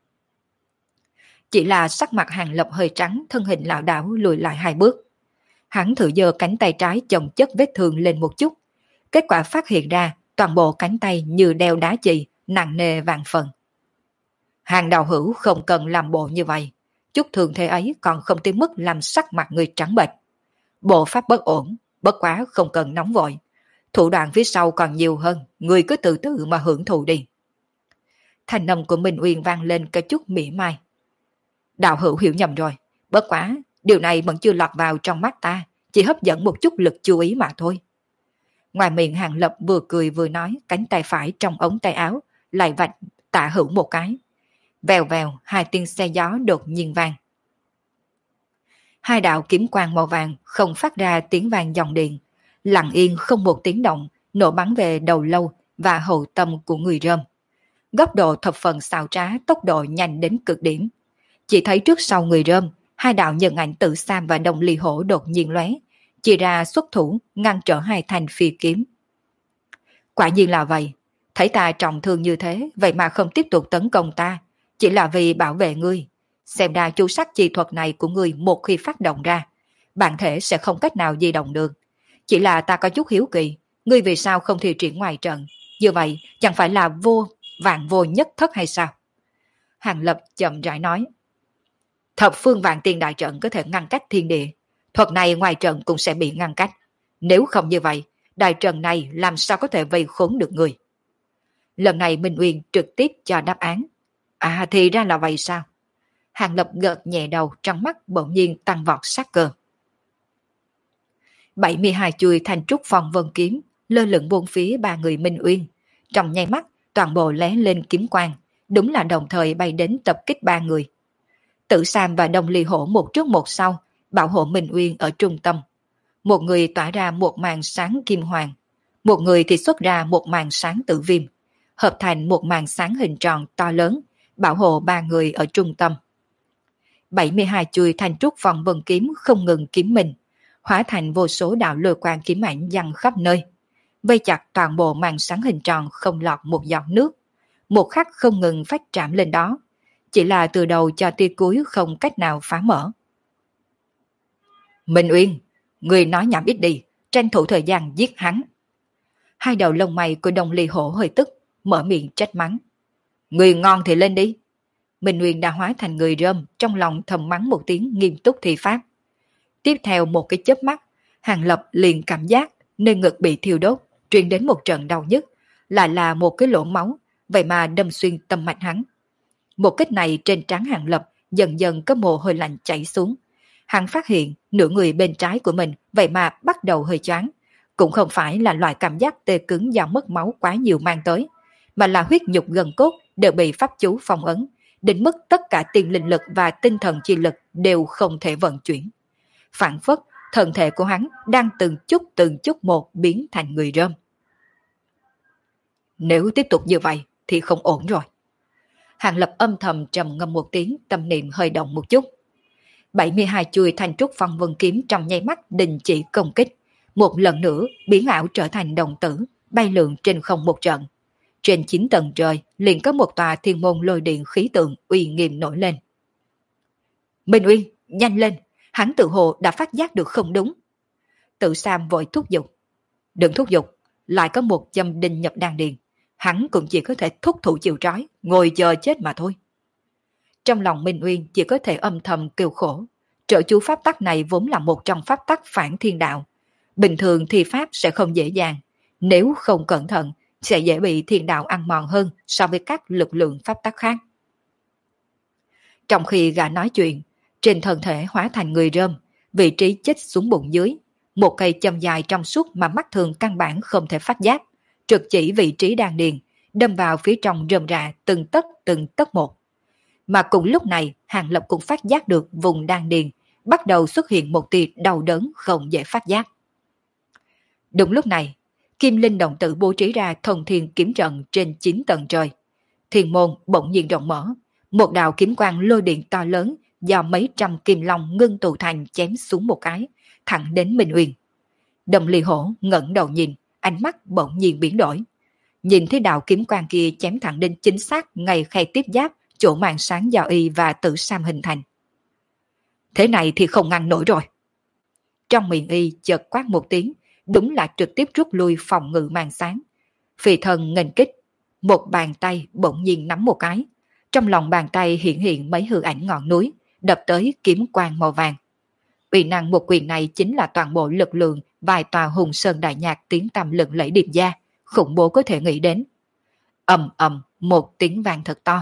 Chỉ là sắc mặt Hàng Lập hơi trắng, thân hình lảo đảo lùi lại 2 bước. Hắn thử giơ cánh tay trái chồng chất vết thương lên một chút. Kết quả phát hiện ra toàn bộ cánh tay như đeo đá chì, nặng nề vạn phần. Hàng đạo hữu không cần làm bộ như vậy. Chút thương thế ấy còn không tới mức làm sắc mặt người trắng bệch. Bộ pháp bất ổn, bất quá không cần nóng vội. Thủ đoạn phía sau còn nhiều hơn, người cứ từ từ mà hưởng thụ đi. Thanh âm của Minh Uyên vang lên cái chút mỉa mai. Đạo hữu hiểu nhầm rồi, bất quá, điều này vẫn chưa lọt vào trong mắt ta, chỉ hấp dẫn một chút lực chú ý mà thôi. Ngoài miệng Hàng Lập vừa cười vừa nói, cánh tay phải trong ống tay áo lại vạch Tạ Hữu một cái. Vèo vèo, 2 tiếng xe gió đột nhiên vang. 2 đạo kiếm quang màu vàng không phát ra tiếng vang dòng điện, lặng yên không một tiếng động, nổ bắn về đầu lâu và hậu tâm của người rơm. Góc độ thập phần xảo trá, tốc độ nhanh đến cực điểm. Chỉ thấy trước sau người rơm, 2 đạo nhân ảnh Tử Sam và Đồng Ly Hổ đột nhiên lóe, chỉ ra xuất thủ ngăn trở 2 thanh phi kiếm. Quả nhiên là vậy, thấy ta trọng thương như thế, vậy mà không tiếp tục tấn công ta, chỉ là vì bảo vệ ngươi. Xem ra chu sắc chi thuật này của ngươi một khi phát động ra, bản thể sẽ không cách nào di động được. Chỉ là ta có chút hiếu kỳ, ngươi vì sao không thi triển ngoài trận? Như vậy chẳng phải là vạn vô nhất thất hay sao? Hàng Lập chậm rãi nói. Thập phương vạn tiên đại trận có thể ngăn cách thiên địa. Thuật này ngoài trận cũng sẽ bị ngăn cách. Nếu không như vậy, đại trận này làm sao có thể vây khốn được người? Lần này Minh Uyên trực tiếp cho đáp án. À thì ra là vậy sao? Hàng Lập gật nhẹ đầu, trong mắt bỗng nhiên tăng vọt sát cơ. 72 chuôi thanh trúc phong vân kiếm lơ lửng bốn phía ba người Minh Uyên. Trong nháy mắt, toàn bộ lóe lên kiếm quang, đúng là đồng thời bay đến tập kích ba người. Tử Sam và Đông Ly Hổ một trước một sau, bảo hộ Minh Uyên ở trung tâm. Một người tỏa ra một màn sáng kim hoàng, một người thì xuất ra một màn sáng tử viêm, hợp thành một màn sáng hình tròn to lớn, bảo hộ ba người ở trung tâm. 72 chuôi thanh trúc phong vân kiếm không ngừng kiếm mình, hóa thành vô số đạo lôi quang kiếm ảnh văng khắp nơi, vây chặt toàn bộ màn sáng hình tròn không lọt một giọt nước. Một khắc không ngừng phát trảm lên đó, chỉ là từ đầu cho tia cuối không cách nào phá mở. Minh Uyên, người nói nhảm ít đi, tranh thủ thời gian giết hắn. Hai đầu lông mày của Đông Ly Hổ hơi tức, mở miệng trách mắng. Người ngon thì lên đi. Minh Uyên đã hóa thành người rơm, trong lòng thầm mắng một tiếng nghiêm túc thi pháp. Tiếp theo một cái chớp mắt, Hàng Lập liền cảm giác nơi ngực bị thiêu đốt, truyền đến một trận đau nhức, lại là một cái lỗ máu, vậy mà đâm xuyên tâm mạch hắn. Một kích này trên trán Hàng Lập dần dần có mồ hôi lạnh chảy xuống. Hắn phát hiện nửa người bên trái của mình vậy mà bắt đầu hơi choáng. Cũng không phải là loại cảm giác tê cứng do mất máu quá nhiều mang tới, mà là huyết nhục gần cốt đều bị pháp chú phong ấn, đến mức tất cả tiên linh lực và tinh thần chi lực đều không thể vận chuyển. Phản phất, thân thể của hắn đang từng chút một biến thành người rơm. Nếu tiếp tục như vậy thì không ổn rồi. Hàng Lập âm thầm trầm ngâm một tiếng, tâm niệm hơi động một chút. 72 chuôi thanh trúc phong vân kiếm trong nháy mắt đình chỉ công kích, một lần nữa biến ảo trở thành đồng tử, bay lượn trên không một trận. Trên 9 tầng trời liền có một tòa thiên môn lôi điện khí tượng uy nghiêm nổi lên. Minh Uyên, nhanh lên, hắn tự hồ đã phát giác được không đúng. Tự Sam vội thúc giục. Đừng thúc giục, lại có một châm đinh nhập đan điền, hắn cũng chỉ có thể thúc thủ chịu trói, ngồi chờ chết mà thôi. Trong lòng Minh Uyên chỉ có thể âm thầm kêu khổ. Trợ chú pháp tắc này vốn là một trong pháp tắc phản thiên đạo. Bình thường thì pháp sẽ không dễ dàng, nếu không cẩn thận sẽ dễ bị thiên đạo ăn mòn hơn so với các lực lượng pháp tắc khác. Trong khi gã nói chuyện, trên thân thể hóa thành người rơm, vị trí chích xuống bụng dưới, một cây châm dài trong suốt mà mắt thường căn bản không thể phát giác, trực chỉ vị trí đan điền, đâm vào phía trong rơm rạ từng tấc một. Mà cùng lúc này, Hàng Lập cũng phát giác được vùng đan điền bắt đầu xuất hiện một tia đau đớn không dễ phát giác. Đúng lúc này, Kim Linh động tử bố trí ra thông thiên kiếm trận trên 9 tầng trời. Thiên môn bỗng nhiên rộng mở, một đạo kiếm quang lôi điện to lớn do mấy trăm kim long ngưng tụ thành chém xuống một cái, thẳng đến Minh Uyên. Đồng Ly Hổ ngẩng đầu nhìn, ánh mắt bỗng nhiên biến đổi. Nhìn thấy đạo kiếm quang kia chém thẳng đến chính xác ngay khe tiếp giáp chỗ màn sáng do y và Tử Sam hình thành. Thế này thì không ngăn nổi rồi. Trong miệng y chợt quát một tiếng, đúng là trực tiếp rút lui phòng ngự màn sáng. Phi thần nghênh kích, một bàn tay bỗng nhiên nắm một cái. Trong lòng bàn tay hiện mấy hư ảnh ngọn núi, đập tới kiếm quang màu vàng. Uy năng một quyền này chính là toàn bộ lực lượng vài tòa hùng sơn đại nhạc tiếng tăm lừng lẫy điệp gia, khủng bố có thể nghĩ đến. Ầm ầm một tiếng vang thật to.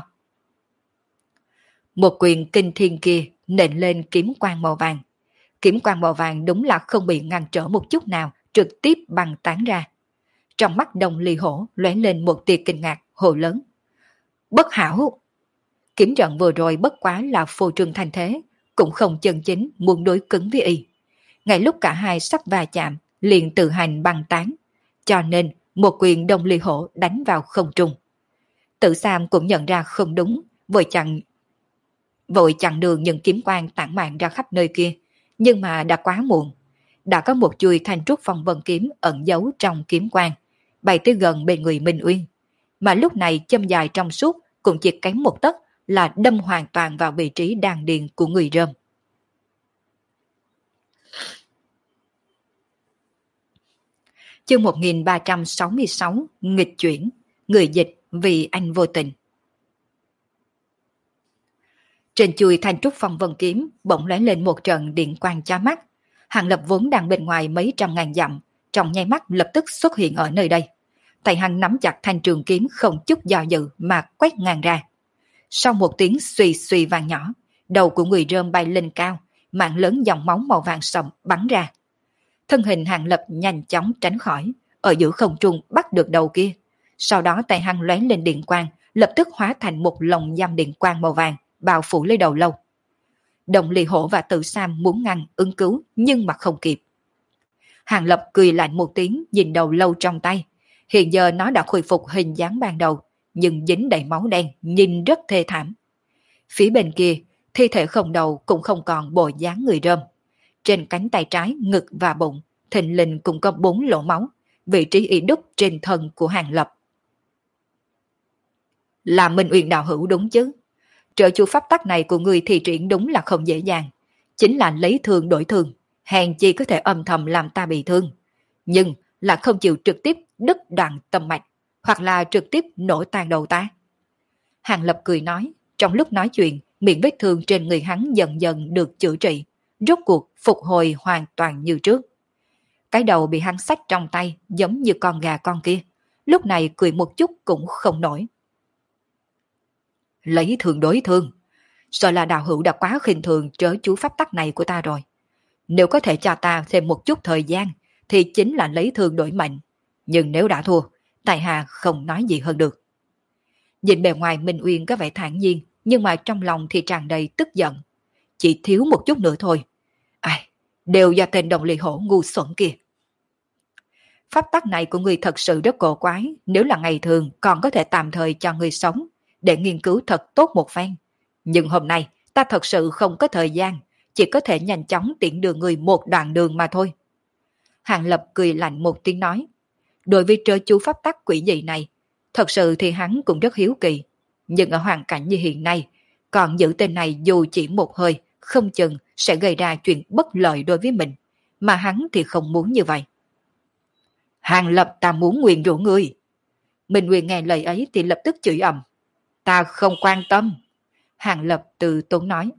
Một quyền kinh thiên kia nện lên kiếm quang màu vàng. Kiếm quang màu vàng đúng là không bị ngăn trở một chút nào, trực tiếp băng tán ra. Trong mắt Đồng Ly Hổ lóe lên một tia kinh ngạc, hồ lớn. Bất hảo! Kiếm trận vừa rồi bất quá là phô trương thành thế, cũng không chân chính muốn đối cứng với y. Ngay lúc cả hai sắp va chạm, liền tự hành băng tán. Cho nên một quyền Đồng Ly Hổ đánh vào không trung. Tự Sam cũng nhận ra không đúng, vội chặn đường những kiếm quang tản mạn ra khắp nơi kia, nhưng mà đã quá muộn. Đã có một chuôi thanh trúc phong vân kiếm ẩn giấu trong kiếm quang, bay tới gần bên người Minh Uyên. Mà lúc này châm dài trong suốt cũng chỉ kém một tấc, là đâm hoàn toàn vào vị trí đan điền của người Rơm. Chương 1366 nghịch chuyển, người dịch vì anh vô tình. Trên chuôi thanh trúc phong vân kiếm bỗng lóe lên một trận điện quang chói mắt. Hàng Lập vốn đang bên ngoài mấy trăm ngàn dặm, trong nháy mắt lập tức xuất hiện ở nơi đây. Tay hắn nắm chặt thanh trường kiếm không chút do dự mà quét ngang ra. Sau một tiếng suy suy vang nhỏ, đầu của người Rơm bay lên cao, mạng lớn dòng máu màu vàng sậm bắn ra. Thân hình Hàng Lập nhanh chóng tránh khỏi, ở giữa không trung bắt được đầu kia. Sau đó tay hắn lóe lên điện quang, lập tức hóa thành một lồng giam điện quang màu vàng, bao phủ lấy đầu lâu. Đồng Ly Hổ và Tự Sam muốn ngăn ứng cứu nhưng mà không kịp. Hàng Lập cười lạnh một tiếng nhìn đầu lâu trong tay. Hiện giờ nó đã khôi phục hình dáng ban đầu, nhưng dính đầy máu đen, nhìn rất thê thảm. Phía bên kia, thi thể không đầu cũng không còn bộ dáng người Rơm. Trên cánh tay trái, ngực và bụng, thình lình cũng có 4 lỗ máu, vị trí y đúc trên thân của Hàng Lập. Là Minh Uyên đạo hữu đúng chứ? Trợ chủ pháp tắc này của người thi triển đúng là không dễ dàng. Chính là lấy thương đổi thương, hèn chi có thể âm thầm làm ta bị thương. Nhưng là không chịu trực tiếp đứt đoạn tâm mạch, hoặc là trực tiếp nổ tan đầu ta. Hàng Lập cười nói, trong lúc nói chuyện, miệng vết thương trên người hắn dần dần được chữa trị, rốt cuộc phục hồi hoàn toàn như trước. Cái đầu bị hắn xách trong tay giống như con gà con kia, lúc này cười một chút cũng không nổi. Lấy thương đối thương, sợ là đạo hữu đã quá khinh thường trớ chú pháp tắc này của ta rồi. Nếu có thể cho ta thêm một chút thời gian, thì chính là lấy thương đổi mệnh. Nhưng nếu đã thua, tại hạ không nói gì hơn được. Nhìn bề ngoài Minh Uyên có vẻ thản nhiên, nhưng mà trong lòng thì tràn đầy tức giận. Chỉ thiếu một chút nữa thôi. Ai, đều do tên Đồng Ly Hổ ngu xuẩn kia. Pháp tắc này của người thật sự rất cổ quái, nếu là ngày thường còn có thể tạm thời cho người sống, để nghiên cứu thật tốt một phen. Nhưng hôm nay, ta thật sự không có thời gian, chỉ có thể nhanh chóng tiễn đưa người một đoạn đường mà thôi. Hàng Lập cười lạnh một tiếng nói. Đối với trớ chú pháp tắc quỷ dị này, thật sự thì hắn cũng rất hiếu kỳ. Nhưng ở hoàn cảnh như hiện nay, còn giữ tên này dù chỉ một hơi, không chừng sẽ gây ra chuyện bất lợi đối với mình. Mà hắn thì không muốn như vậy. Hàng Lập, ta muốn nguyền rủa ngươi. Minh Nguyên nghe lời ấy thì lập tức chửi ầm. Ta không quan tâm. Hàng Lập từ tốn nói.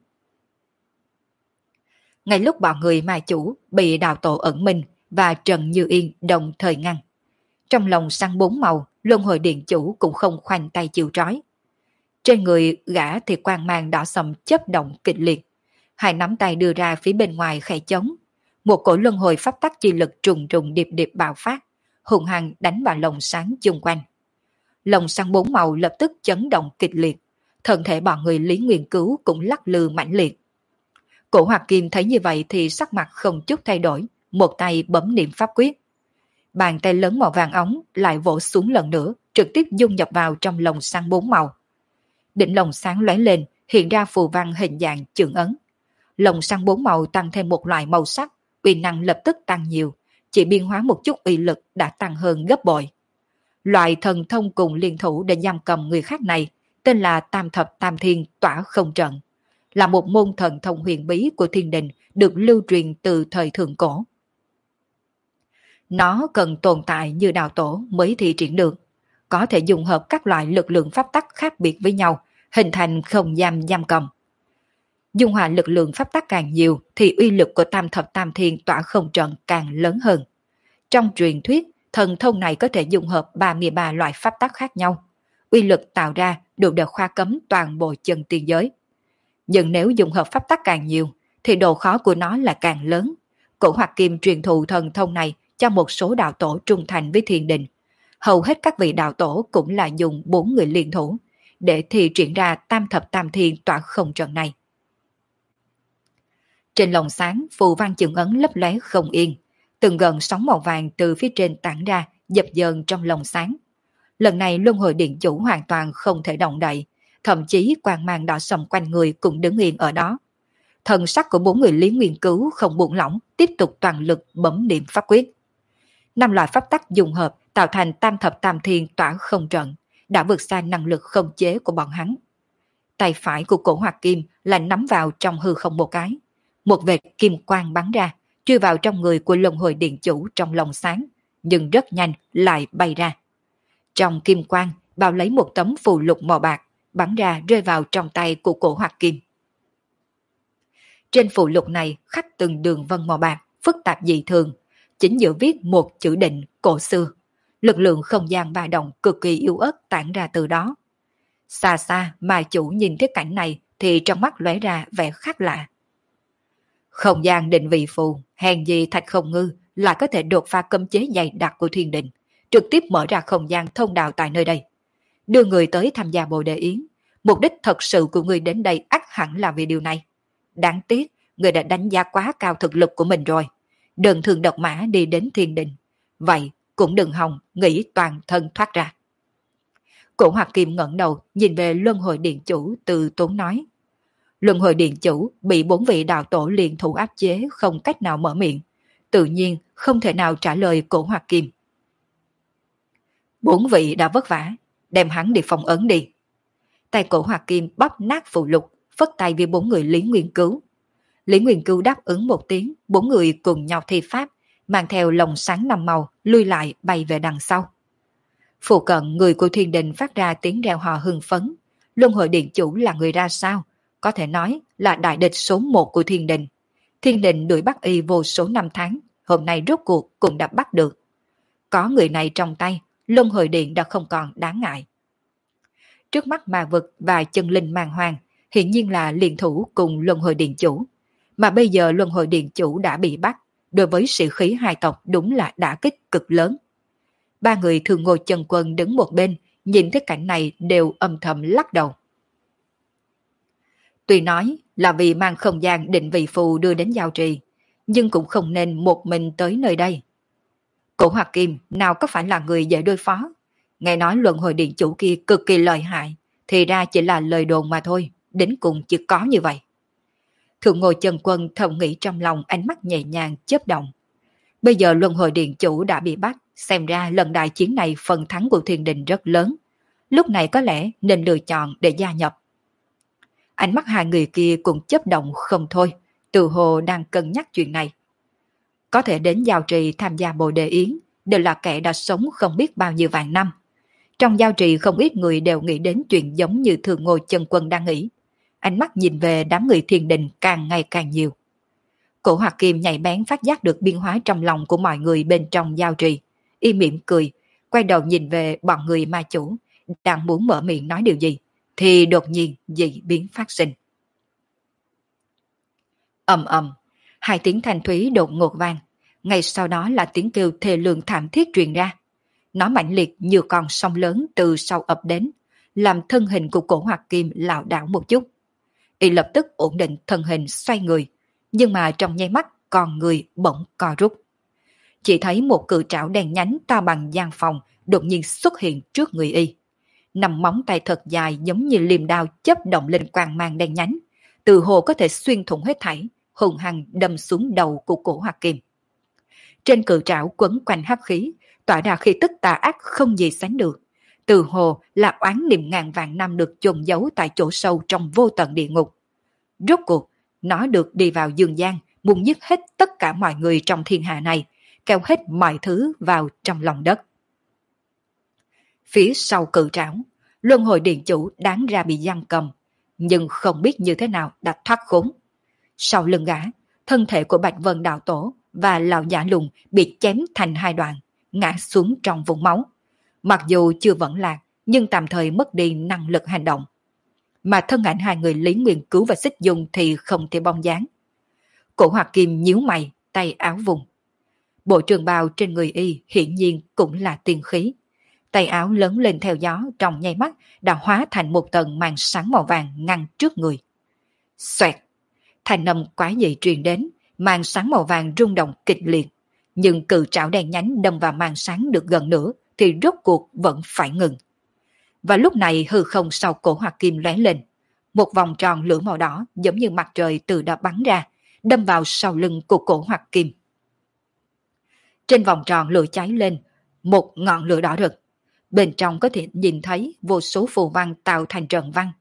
Ngay lúc bọn người ma chủ bị đạo tổ ẩn minh và Trần Như Yên đồng thời ngăn. Trong lòng săn 4 màu, luân hồi điện chủ cũng không khoanh tay chịu trói. Trên người gã thì quang mang đỏ sầm chớp động kịch liệt. Hai nắm tay đưa ra phía bên ngoài khẽ chống. Một cổ luân hồi pháp tắc chi lực trùng trùng điệp điệp bạo phát, hùng hăng đánh vào lồng sáng chung quanh. Lồng săn 4 màu lập tức chấn động kịch liệt, thân thể bọn người Lý Nguyên Cứu cũng lắc lư mãnh liệt. Cổ Hoạt Kim thấy như vậy thì sắc mặt không chút thay đổi, một tay bấm niệm pháp quyết. Bàn tay lớn màu vàng óng lại vỗ xuống lần nữa, trực tiếp dung nhập vào trong lồng săn 4 màu. Đỉnh lồng sáng lóe lên, hiện ra phù văn hình dạng chưởng ấn. Lồng săn 4 màu tăng thêm một loại màu sắc, uy năng lập tức tăng nhiều, chỉ biên hóa một chút uy lực đã tăng hơn gấp bội. Loại thần thông cùng liên thủ để giam cầm người khác này tên là Tam Thập Tam Thiên Tỏa Không Trận, là một môn thần thông huyền bí của thiên đình được lưu truyền từ thời thượng cổ. Nó cần tồn tại như đạo tổ mới thi triển được, có thể dùng hợp các loại lực lượng pháp tắc khác biệt với nhau, hình thành không gian giam cầm. Dung hòa lực lượng pháp tắc càng nhiều thì uy lực của Tam Thập Tam Thiên Tỏa Không Trận càng lớn hơn. Trong truyền thuyết, thần thông này có thể dung hợp 33 loại pháp tắc khác nhau. Uy lực tạo ra đủ để khóa cấm toàn bộ chân tiên giới. Nhưng nếu dùng hợp pháp tắc càng nhiều, thì độ khó của nó là càng lớn. Cổ Hoạt Kim truyền thụ thần thông này cho một số đạo tổ trung thành với thiên đình. Hầu hết các vị đạo tổ cũng là dùng 4 người liên thủ, để thi triển ra Tam Thập Tam Thiên Tỏa Không Trận này. Trên lồng sáng, phù văn chưởng ấn lấp lóe không yên. Từng gần sóng màu vàng từ phía trên tản ra, dập dờn trong lồng sáng. Lần này luân hồi điện chủ hoàn toàn không thể động đậy, thậm chí quang mang đỏ sầm quanh người cũng đứng yên ở đó. Thần sắc của 4 người Lý Nguyên Cứu không buông lỏng, tiếp tục toàn lực bấm niệm pháp quyết. 5 loại pháp tắc dùng hợp tạo thành Tam Thập Tam Thiên Tỏa Không Trận, đã vượt xa năng lực không chế của bọn hắn. tay phải của Cổ Hoạt Kim là nắm vào trong hư không một cái. Một vệt kim quang bắn ra, chui vào trong người của Luân Hồi Điện Chủ trong lồng sáng, nhưng rất nhanh lại bay ra. Trong kim quang bao lấy một tấm phù lục màu bạc, bắn ra rơi vào trong tay của Cổ Hoạt Kim. Trên phù lục này khắc từng đường vân màu bạc, phức tạp dị thường, chính giữa viết một chữ định cổ xưa. Lực lượng không gian ba động cực kỳ yếu ớt tản ra từ đó. Xa xa mà chủ nhìn thấy cảnh này thì trong mắt lóe ra vẻ khác lạ. Không gian định vị phù, hèn gì Thạch Không Ngư lại có thể đột phá cấm chế dày đặc của thiên định, trực tiếp mở ra không gian thông đạo tại nơi đây. Đưa người tới tham gia bồ đề yến, mục đích thật sự của người đến đây ắt hẳn là vì điều này. Đáng tiếc, người đã đánh giá quá cao thực lực của mình rồi. Đừng thường độc mã đi đến thiên định. Vậy cũng đừng hòng nghĩ toàn thân thoát ra. Cổ Hoạt Kim ngẩng đầu nhìn về Luân Hồi Điện Chủ từ tốn nói. Luân Hồi Điện Chủ bị 4 vị đạo tổ liên thủ áp chế không cách nào mở miệng. Tự nhiên không thể nào trả lời Cổ Hoạt Kim. 4 vị đã vất vả, đem hắn đi phong ấn đi. Tay Cổ Hoạt Kim bóp nát phù lục, phất tay với 4 người Lý Nguyên Cứu. Lý Nguyên Cứu đáp ứng một tiếng, 4 người cùng nhau thi pháp, mang theo lồng sáng 5 màu, lui lại bay về đằng sau. Phụ cận người của thiên đình phát ra tiếng reo hò hưng phấn. Luân Hồi Điện Chủ là người ra sao? Có thể nói là đại địch số 1 của thiên đình. Thiên đình đuổi bắt y vô số năm tháng, hôm nay rốt cuộc cũng đã bắt được. Có người này trong tay, Luân Hồi Điện đã không còn đáng ngại. Trước mắt ma vực và chân linh mang hoàng, hiện nhiên là liên thủ cùng Luân Hồi Điện Chủ. Mà bây giờ Luân Hồi Điện Chủ đã bị bắt, đối với sĩ khí hai tộc đúng là đả kích cực lớn. 3 người Thường Ngô Chân Quân đứng một bên, nhìn thấy cảnh này đều âm thầm lắc đầu. Tuy nói là vì mang không gian định vị phù đưa đến giao trì, nhưng cũng không nên một mình tới nơi đây. Cổ Hoạt Kim nào có phải là người dễ đối phó. Nghe nói Luân Hồi Điện Chủ kia cực kỳ lợi hại, thì ra chỉ là lời đồn mà thôi, đến cùng chỉ có như vậy. Thượng Ngô Chân Quân thầm nghĩ trong lòng, ánh mắt nhẹ nhàng chớp động. Bây giờ Luân Hồi Điện Chủ đã bị bắt, xem ra lần đại chiến này phần thắng của thiên đình rất lớn. Lúc này có lẽ nên lựa chọn để gia nhập. Ánh mắt hai người kia cũng chớp động không thôi, tự hồ đang cân nhắc chuyện này. Có thể đến giao trì tham gia bồ đề yến đều là kẻ đã sống không biết bao nhiêu vạn năm. Trong giao trì không ít người đều nghĩ đến chuyện giống như Thượng Ngô Chân Quân đang nghĩ. Ánh mắt nhìn về đám người thiên đình càng ngày càng nhiều. Cổ Hoạt Kim nhạy bén phát giác được biến hóa trong lòng của mọi người bên trong giao trì. Y mỉm cười, quay đầu nhìn về bọn người ma chủ, đang muốn mở miệng nói điều gì, thì đột nhiên dị biến phát sinh. Ầm ầm, hai tiếng thanh thúy đột ngột vang, ngay sau đó là tiếng kêu thê lương thảm thiết truyền ra. Nó mãnh liệt như con sông lớn từ sau ập đến, làm thân hình của Cổ Hoạt Kim lảo đảo một chút. Y lập tức ổn định thân hình xoay người, nhưng mà trong nháy mắt con người bỗng co rút. Chỉ thấy một cự trảo đen nhánh to bằng gian phòng đột nhiên xuất hiện trước người Y. Nằm móng tay thật dài giống như liềm đao chớp động lên quang mang đen nhánh, từ hồ có thể xuyên thủng hết thảy, hùng hăng đâm xuống đầu của Cổ Hoạt Kim. Trên cự trảo quấn quanh hắc khí, tỏa ra khí tức tà ác không gì sánh được. Từ hồ là oán niệm ngàn vạn năm được chôn giấu tại chỗ sâu trong vô tận địa ngục. Rốt cuộc, nó được đi vào dương gian, muốn giết hết tất cả mọi người trong thiên hạ này, kéo hết mọi thứ vào trong lòng đất. Phía sau cự trảo, Luân Hồi Điện Chủ đáng ra bị giam cầm, nhưng không biết như thế nào đã thoát khốn. Sau lưng gã, thân thể của Bạch Vân Đạo Tổ và Lão Giả Lùng bị chém thành hai đoạn, ngã xuống trong vũng máu. Mặc dù chưa vẫn lạc, nhưng tạm thời mất đi năng lực hành động. Mà thân ảnh hai người Lý Nguyên Cứu và Xích Dung thì không thể bóng dáng. Cổ Hoạt Kim nhíu mày, tay áo vùng. Bộ trường bào trên người Y hiển nhiên cũng là tiên khí. Tay áo lớn lên theo gió trong nháy mắt đã hóa thành một tầng màn sáng màu vàng ngăn trước người. Xoẹt! Thanh âm quái dị truyền đến, màn sáng màu vàng rung động kịch liệt. Nhưng cự trảo đen nhánh đâm vào màn sáng được gần nửa thì rốt cuộc vẫn phải ngừng. Và lúc này hư không sau Cổ Hoạt Kim lóe lên. Một vòng tròn lửa màu đỏ giống như mặt trời từ đó bắn ra, đâm vào sau lưng của Cổ Hoạt Kim. Trên vòng tròn lửa cháy lên, một ngọn lửa đỏ rực. Bên trong có thể nhìn thấy vô số phù văn tạo thành trận văn.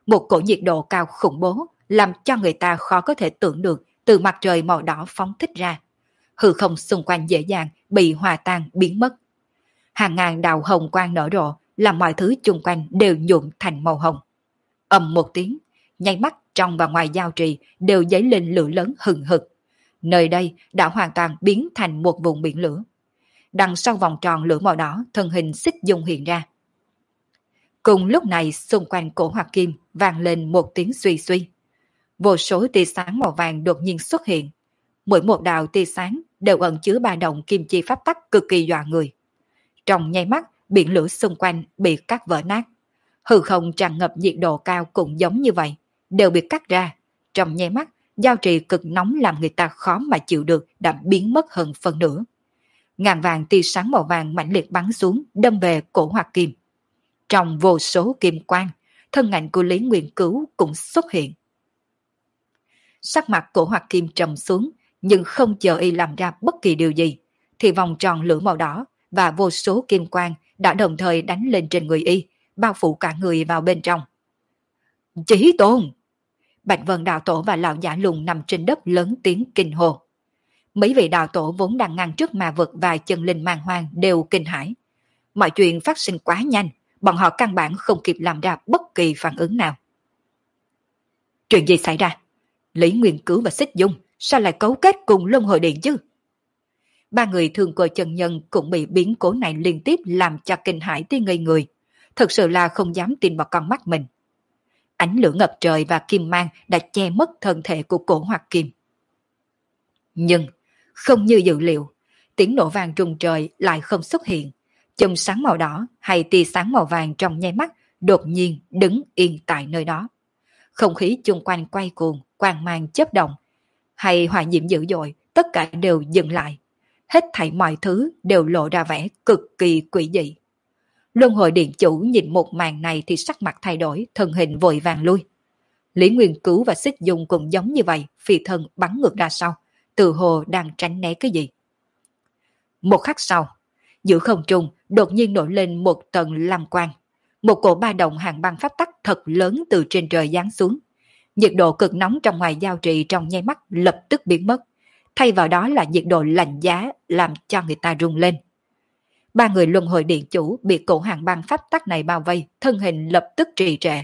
Một cổ nhiệt độ cao khủng bố làm cho người ta khó có thể tưởng được từ mặt trời màu đỏ phóng thích ra. Hư không xung quanh dễ dàng bị hòa tan biến mất. Hàng ngàn đạo hồng quang nở rộ làm mọi thứ chung quanh đều nhuộm thành màu hồng. Ầm một tiếng, nháy mắt trong và ngoài giao trì đều dấy lên lửa lớn hừng hực. Nơi đây đã hoàn toàn biến thành một vùng biển lửa. Đằng sau vòng tròn lửa màu đỏ, thân hình Xích Dung hiện ra. Cùng lúc này xung quanh cổ Hoạt Kim vang lên một tiếng suy suy. Vô số tia sáng màu vàng đột nhiên xuất hiện. Mỗi một đạo tia sáng đều ẩn chứa ba động kim chi pháp tắc cực kỳ dọa người. Trong nháy mắt, biển lửa xung quanh bị cắt vỡ nát. Hư không tràn ngập nhiệt độ cao cũng giống như vậy, đều bị cắt ra. Trong nháy mắt, giao trì cực nóng làm người ta khó mà chịu được đã biến mất hơn phần nửa. Ngàn vàng tia sáng màu vàng mãnh liệt bắn xuống, đâm về cổ Hoạt Kim. Trong vô số kim quang, thân ảnh của Lý Nguyên Cứu cũng xuất hiện. Sắc mặt cổ Hoạt Kim trầm xuống, nhưng không chờ y làm ra bất kỳ điều gì, thì vòng tròn lửa màu đỏ và vô số kim quang đã đồng thời đánh lên trên người y, bao phủ cả người vào bên trong. Chí Tôn! Bạch Vân Đạo Tổ và Lão Giả Lùng nằm trên đất lớn tiếng kinh hô. Mấy vị đạo tổ vốn đang ngăn trước ma vực và chân linh man hoang đều kinh hãi. Mọi chuyện phát sinh quá nhanh, bọn họ căn bản không kịp làm ra bất kỳ phản ứng nào. Chuyện gì xảy ra? Lý Nguyên Cứu và Xích Dung sao lại cấu kết cùng Luân Hồi Điện chứ? Ba người thường cờ chân nhân cũng bị biến cố này liên tiếp làm cho kinh hãi tới ngây người. Thật sự là không dám tin vào con mắt mình. Ánh lửa ngập trời và kim mang đã che mất thân thể của cổ Hoạt Kim. Nhưng, không như dự liệu, tiếng nổ vang rung trời lại không xuất hiện. Chùm sáng màu đỏ hay tia sáng màu vàng trong nháy mắt đột nhiên đứng yên tại nơi đó. Không khí chung quanh quay cuồng, quang mang chớp động, hay hỏa diễm dữ dội, tất cả đều dừng lại. Hết thảy mọi thứ đều lộ ra vẻ cực kỳ quỷ dị. Luân Hồi Điện chủ nhìn một màn này thì sắc mặt thay đổi, thân hình vội vàng lui. Lý Nguyên Cứu và Xích Dung cũng giống như vậy, phi thân bắn ngược ra sau, từ hồ đang tránh né cái gì. Một khắc sau, giữa không trung đột nhiên nổi lên một tầng lam quang. Một cổ ba động hàng băng pháp tắc thật lớn từ trên trời giáng xuống. Nhiệt độ cực nóng trong ngoài giao trì trong nháy mắt lập tức biến mất. Thay vào đó là nhiệt độ lạnh giá làm cho người ta rung lên. Ba người Luân Hồi Điện chủ bị cổ hàng băng pháp tắc này bao vây, thân hình lập tức trì trệ.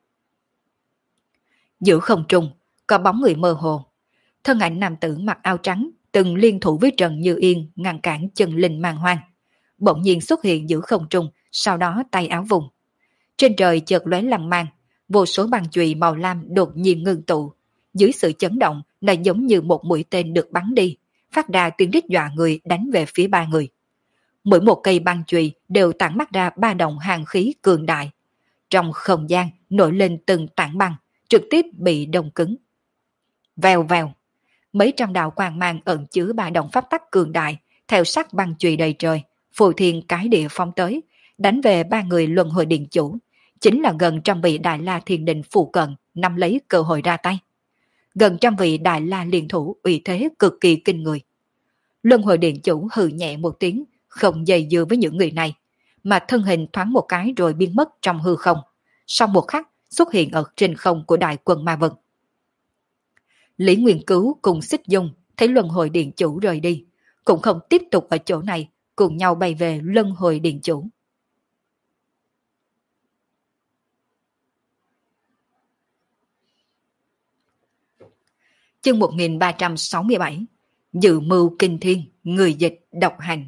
Giữa không trung có bóng người mơ hồ. Thân ảnh nam tử mặc áo trắng từng liên thủ với Trần Như Yên ngăn cản chân linh man hoang. Bỗng nhiên xuất hiện giữa không trung, sau đó tay áo vùng. Trên trời chợt lóe lăng mang, vô số băng chùy màu lam đột nhiên ngưng tụ. Dưới sự chấn động là giống như một mũi tên được bắn đi, phát ra tiếng rít dọa người đánh về phía ba người. Mỗi một cây băng chùy đều tản mát ra ba động hàn khí cường đại. Trong không gian nổi lên từng tảng băng, trực tiếp bị đông cứng. Vèo vèo, mấy trăm đạo quang mang ẩn chứa ba động pháp tắc cường đại, theo sắc băng chùy đầy trời, phù thiên cái địa phong tới, đánh về ba người Luân Hồi Điện chủ, chính là gần trăm vị Đại La Thiên Đình phụ cận nắm lấy cơ hội ra tay. Gần trăm vị Đại La liên thủ uy thế cực kỳ kinh người. Luân Hồi Điện chủ hừ nhẹ một tiếng, không dây dưa với những người này, mà thân hình thoáng một cái rồi biến mất trong hư không, sau một khắc xuất hiện ở trên không của đại quân ma vực. Lý Nguyên Cứu cùng Xích Dung thấy Luân Hồi Điện chủ rời đi, cũng không tiếp tục ở chỗ này, cùng nhau bay về Luân Hồi Điện chủ. Chương 1367 Dự mưu kinh thiên, người dịch độc hành.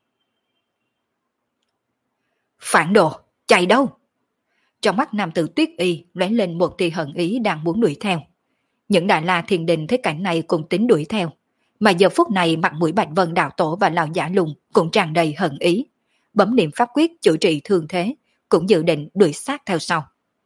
Phản đồ, chạy đâu? Trong mắt nam tử Tuyết Y lóe lên một tia hận ý đang muốn đuổi theo. Những Đại La Thiên Đình thấy cảnh này cũng tính đuổi theo, mà giờ phút này mặt mũi Bạch Vân Đạo Tổ và Lão Giả Lùng cũng tràn đầy hận ý. Bấm niệm pháp quyết chữa trị thương thế, cũng dự định đuổi sát theo sau.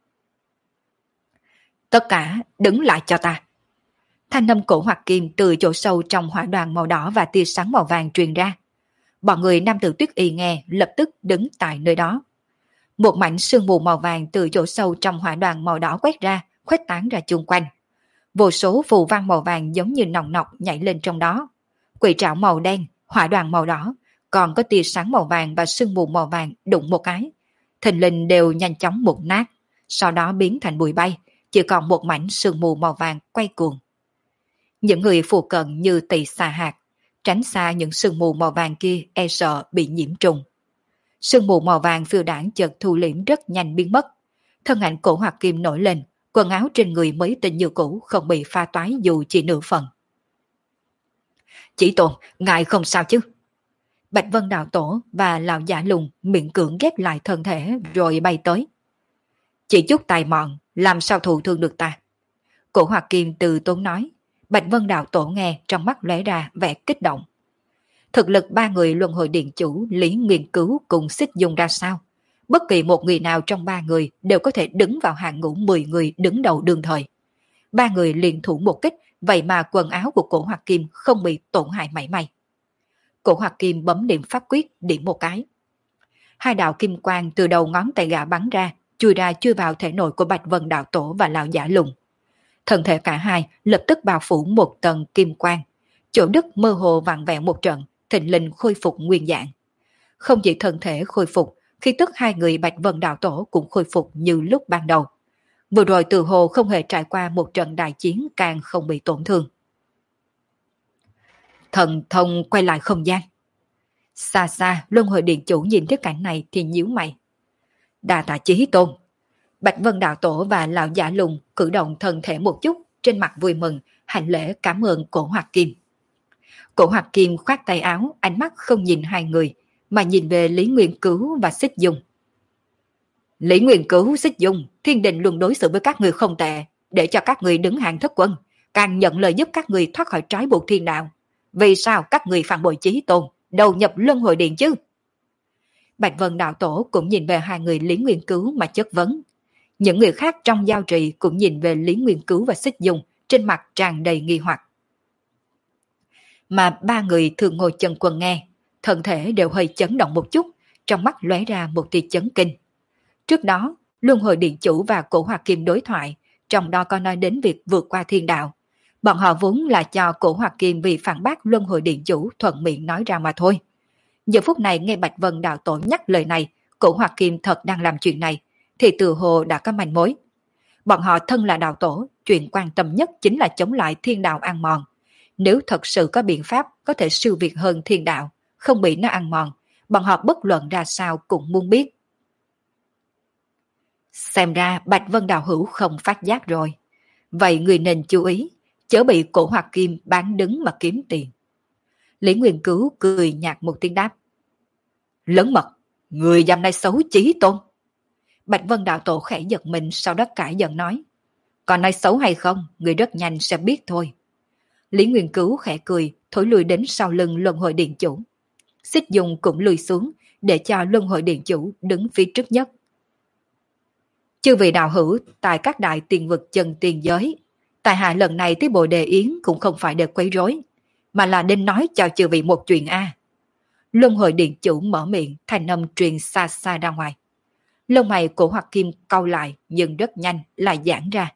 Tất cả đứng lại cho ta. Thanh âm cổ Hoạt Kim từ chỗ sâu trong hỏa đoàn màu đỏ và tia sáng màu vàng truyền ra. Bọn người nam tử Tuyết Y nghe lập tức đứng tại nơi đó. Một mảnh sương mù màu vàng từ chỗ sâu trong hỏa đoàn màu đỏ quét ra, khuếch tán ra chung quanh. Vô số phù văn màu vàng giống như nòng nọc nhảy lên trong đó. Quỷ trảo màu đen, hỏa đoàn màu đỏ, còn có tia sáng màu vàng và sương mù màu vàng đụng một cái. Thình lình đều nhanh chóng mục nát, sau đó biến thành bụi bay, chỉ còn một mảnh sương mù màu vàng quay cuồng. Những người phù cận như tỳ xà hạt, tránh xa những sương mù màu vàng kia e sợ bị nhiễm trùng. Sương mù màu vàng phiêu đảng chợt thu liễm rất nhanh biến mất. Thân ảnh Cổ Hoạt Kim nổi lên, quần áo trên người mới tinh như cũ không bị pha toái dù chỉ nửa phần. Chỉ Tôn, ngài không sao chứ? Bạch Vân Đạo Tổ và Lão Giả Lùng miệng cưỡng ghép lại thân thể rồi bay tới. Chỉ chút tài mọn, làm sao thụ thương được ta? Cổ Hoạt Kim từ tốn nói. Bạch Vân Đạo Tổ nghe trong mắt lóe ra vẻ kích động. Thực lực ba người luân hồi điện chủ Lý Nguyên Cứu cùng Xích Dung ra sao? Bất kỳ một người nào trong ba người đều có thể đứng vào hàng ngũ 10 người đứng đầu đương thời. Ba người liền thủ một kích, vậy mà quần áo của Cổ Hoạt Kim không bị tổn hại mảy may. Cổ Hoạt Kim bấm điểm pháp quyết điểm một cái. Hai đạo kim quang từ đầu ngón tay gã bắn ra, chui vào thể nội của Bạch Vân Đạo Tổ và Lão Giả Lùng. Thân thể cả hai lập tức bao phủ một tầng kim quang, chỗ đất mơ hồ vặn vẹo một trận, thình lình khôi phục nguyên dạng. Không chỉ thân thể khôi phục, khi tức hai người Bạch Vân Đạo Tổ cũng khôi phục như lúc ban đầu. Vừa rồi từ hồ không hề trải qua một trận đại chiến càng không bị tổn thương. Thần thông quay lại không gian. Xa xa, luân hồi điện chủ nhìn thấy cảnh này thì nhíu mày. Đa tạ Chí Tôn. Bạch Vân Đạo Tổ và Lão Giả Lùng cử động thân thể một chút, trên mặt vui mừng, hành lễ cảm ơn Cổ Hoạt Kim. Cổ Hoạt Kim khoát tay áo, ánh mắt không nhìn hai người, mà nhìn về Lý Nguyên Cứu và Xích Dung. Lý Nguyên Cứu, Xích Dung, thiên đình luôn đối xử với các người không tệ, để cho các người đứng hàng thất quân, càng nhận lời giúp các người thoát khỏi trói buộc thiên đạo. Vì sao các người phản bội Chí Tôn, đầu nhập luân hồi điện chứ? Bạch Vân Đạo Tổ cũng nhìn về hai người Lý Nguyên Cứu mà chất vấn. Những người khác trong giao trì cũng nhìn về Lý Nguyên Cứu và Xích Dung, trên mặt tràn đầy nghi hoặc. Mà ba người Thường Ngồi Chân Quân nghe, thân thể đều hơi chấn động một chút, trong mắt lóe ra một tia chấn kinh. Trước đó, Luân Hồi Điện Chủ và Cổ Hoạt Kim đối thoại, trong đó có nói đến việc vượt qua thiên đạo. Bọn họ vốn là cho Cổ Hoạt Kim vì phản bác Luân Hồi Điện Chủ thuận miệng nói ra mà thôi. Giờ phút này nghe Bạch Vân Đạo Tổ nhắc lời này, Cổ Hoạt Kim thật đang làm chuyện này, thì từ hồ đã có manh mối. Bọn họ thân là đạo tổ, chuyện quan tâm nhất chính là chống lại thiên đạo ăn mòn. Nếu thật sự có biện pháp có thể siêu việt hơn thiên đạo, không bị nó ăn mòn, bọn họ bất luận ra sao cũng muốn biết. Xem ra Bạch Vân Đạo Hữu không phát giác rồi. Vậy người nên chú ý, chớ bị Cổ Hoạt Kim bán đứng mà kiếm tiền. Lý Nguyên Cứu cười nhạt một tiếng đáp. Lớn mật, người dám nói xấu Chí Tôn. Bạch Vân Đạo Tổ khẽ giật mình, sau đó cãi giận nói. Còn nói xấu hay không, người rất nhanh sẽ biết thôi. Lý Nguyên Cứu khẽ cười, thối lùi đến sau lưng Luân Hồi Điện Chủ. Xích Dung cũng lùi xuống, để cho Luân Hồi Điện Chủ đứng phía trước nhất. Chư vị đạo hữu tại các đại tiền vực chân tiền giới, tại hạ lần này tới Bồ Đề Yến cũng không phải để quấy rối, mà là đến nói cho chư vị một chuyện a. Luân Hồi Điện Chủ mở miệng, thanh âm truyền xa xa ra ngoài. Lông mày của Hoạt Kim cau lại, nhưng rất nhanh lại giãn ra.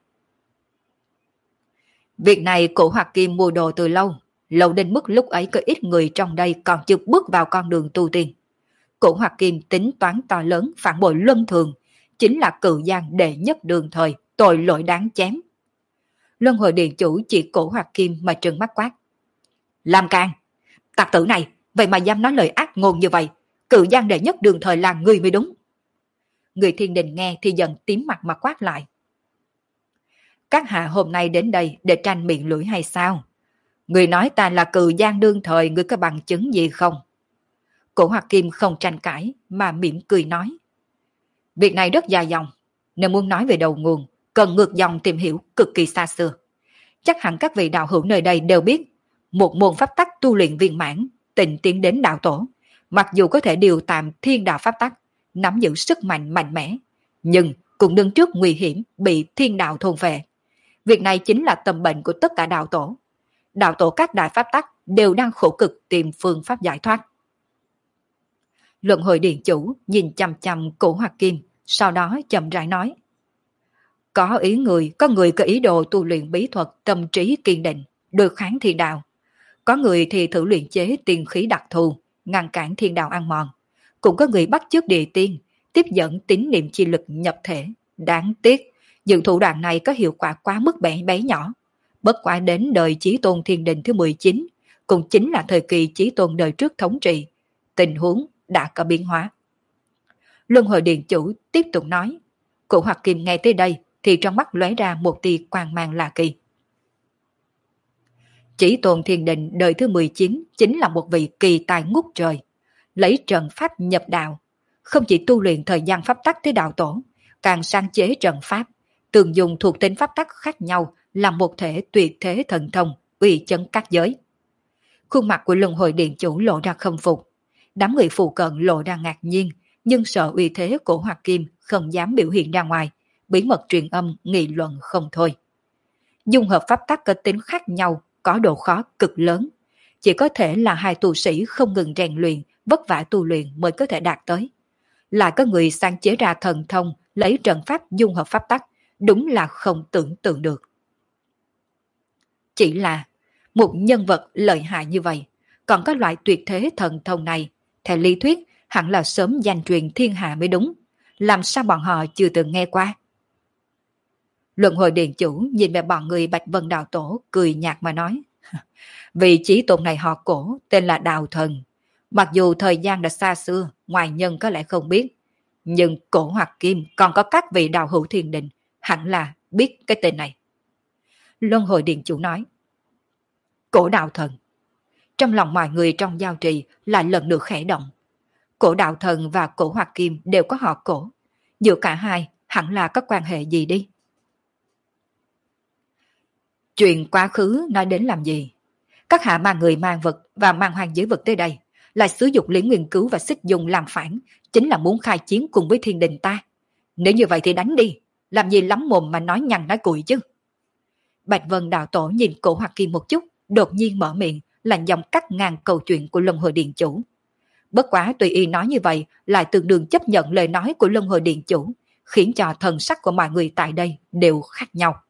Việc này Cổ Hoạt Kim mua đồ từ lâu đến mức lúc ấy có ít người trong đây còn chưa bước vào con đường tu tiên. Cổ Hoạt Kim tính toán to lớn phản bội luân thường, chính là cự gian đệ nhất đường thời, tội lỗi đáng chém. Luân Hồi Điện Chủ chỉ Cổ Hoạt Kim mà trừng mắt quát. Làm can, tặc tử này, vậy mà dám nói lời ác ngôn như vậy, cự gian đệ nhất đường thời là người mới đúng. Người thiên đình nghe thì dần tím mặt mà quát lại. Các hạ hôm nay đến đây để tranh miệng lưỡi hay sao? Người nói ta là cự gian đương thời, người có bằng chứng gì không? Cổ Hoạt Kim không tranh cãi mà mỉm cười nói. Việc này rất dài dòng, nếu muốn nói về đầu nguồn, cần ngược dòng tìm hiểu cực kỳ xa xưa. Chắc hẳn các vị đạo hữu nơi đây đều biết, một môn pháp tắc tu luyện viên mãn, tịnh tiến đến đạo tổ, mặc dù có thể điều tạm thiên đạo pháp tắc, nắm giữ sức mạnh mạnh mẽ, nhưng cũng đứng trước nguy hiểm bị thiên đạo thôn phệ. Việc này chính là tâm bệnh của tất cả đạo tổ. Đạo tổ các đại pháp tắc đều đang khổ cực tìm phương pháp giải thoát. Luân Hồi Điện Chủ nhìn chằm chằm Cổ Hoạt Kim, sau đó chậm rãi nói. Có người có ý đồ tu luyện bí thuật tâm trí kiên định, đối kháng thiên đạo. Có người thì thử luyện chế tiên khí đặc thù, ngăn cản thiên đạo ăn mòn. Cũng có người bắt chước địa tiên, tiếp dẫn tín niệm chi lực nhập thể, Đáng tiếc, những thủ đoạn này có hiệu quả quá mức bé nhỏ. Bất quá đến đời Chí Tôn Thiên Đình thứ 19, cũng chính là thời kỳ Chí Tôn đời trước thống trị, tình huống đã có biến hóa. Luân hồi điện chủ tiếp tục nói, Cổ Hoặc Kim nghe tới đây thì trong mắt lóe ra một tia quang mang lạ kỳ. Chí Tôn Thiên Đình đời thứ 19 chính là một vị kỳ tài ngút trời, lấy trận pháp nhập đạo, không chỉ tu luyện thời gian pháp tắc tới đạo tổ, càng sáng chế trận pháp, tường dùng thuộc tính pháp tắc khác nhau làm một thể tuyệt thế thần thông, uy chấn các giới. Khuôn mặt của Luân Hồi Điện chủ lộ ra khâm phục, đám người phụ cận lộ ra ngạc nhiên, nhưng sợ uy thế của Hoặc Kim không dám biểu hiện ra ngoài, bí mật truyền âm nghị luận không thôi. Dung hợp pháp tắc có tính khác nhau, có độ khó cực lớn, chỉ có thể là hai tu sĩ không ngừng rèn luyện, vất vả tu luyện mới có thể đạt tới. Lại có người sáng chế ra thần thông lấy trận pháp dung hợp pháp tắc, đúng là không tưởng tượng được. Chỉ là một nhân vật lợi hại như vậy, còn có loại tuyệt thế thần thông này, theo lý thuyết hẳn là sớm danh truyền thiên hạ mới đúng, làm sao bọn họ chưa từng nghe qua. Luân Hồi Điện chủ nhìn về bọn người Bạch Vân Đạo Tổ cười nhạt mà nói, vị chí tôn này họ Cổ tên là Đào Thần, mặc dù thời gian đã xa xưa, ngoài nhân có lẽ không biết, nhưng Cổ Hoặc Kim còn có các vị đạo hữu thiên đình hẳn là biết cái tên này. Luân Hồi Điện chủ nói, Cổ Đạo Thần. Trong lòng mọi người trong giao trì lại lần nữa khẽ động. Cổ Đạo Thần và Cổ Hoặc Kim đều có họ Cổ, giữa cả hai hẳn là có quan hệ gì đi. Chuyện quá khứ nói đến làm gì? Các hạ mang người mang vật và mang hoàng giới vật tới đây, lại sử dụng Lý Nguyên Cứu và Xích Dung làm phản, chính là muốn khai chiến cùng với thiên đình ta. Nếu như vậy thì đánh đi, làm gì lắm mồm mà nói nhằn nói cuội chứ. Bạch Vân Đạo Tổ nhìn Cổ Hoặc Kim một chút, đột nhiên mở miệng, là dòng cắt ngang câu chuyện của Luân Hồi Điện chủ. Bất quá tùy y nói như vậy, lại tương đương chấp nhận lời nói của Luân Hồi Điện chủ, khiến cho thần sắc của mọi người tại đây đều khác nhau.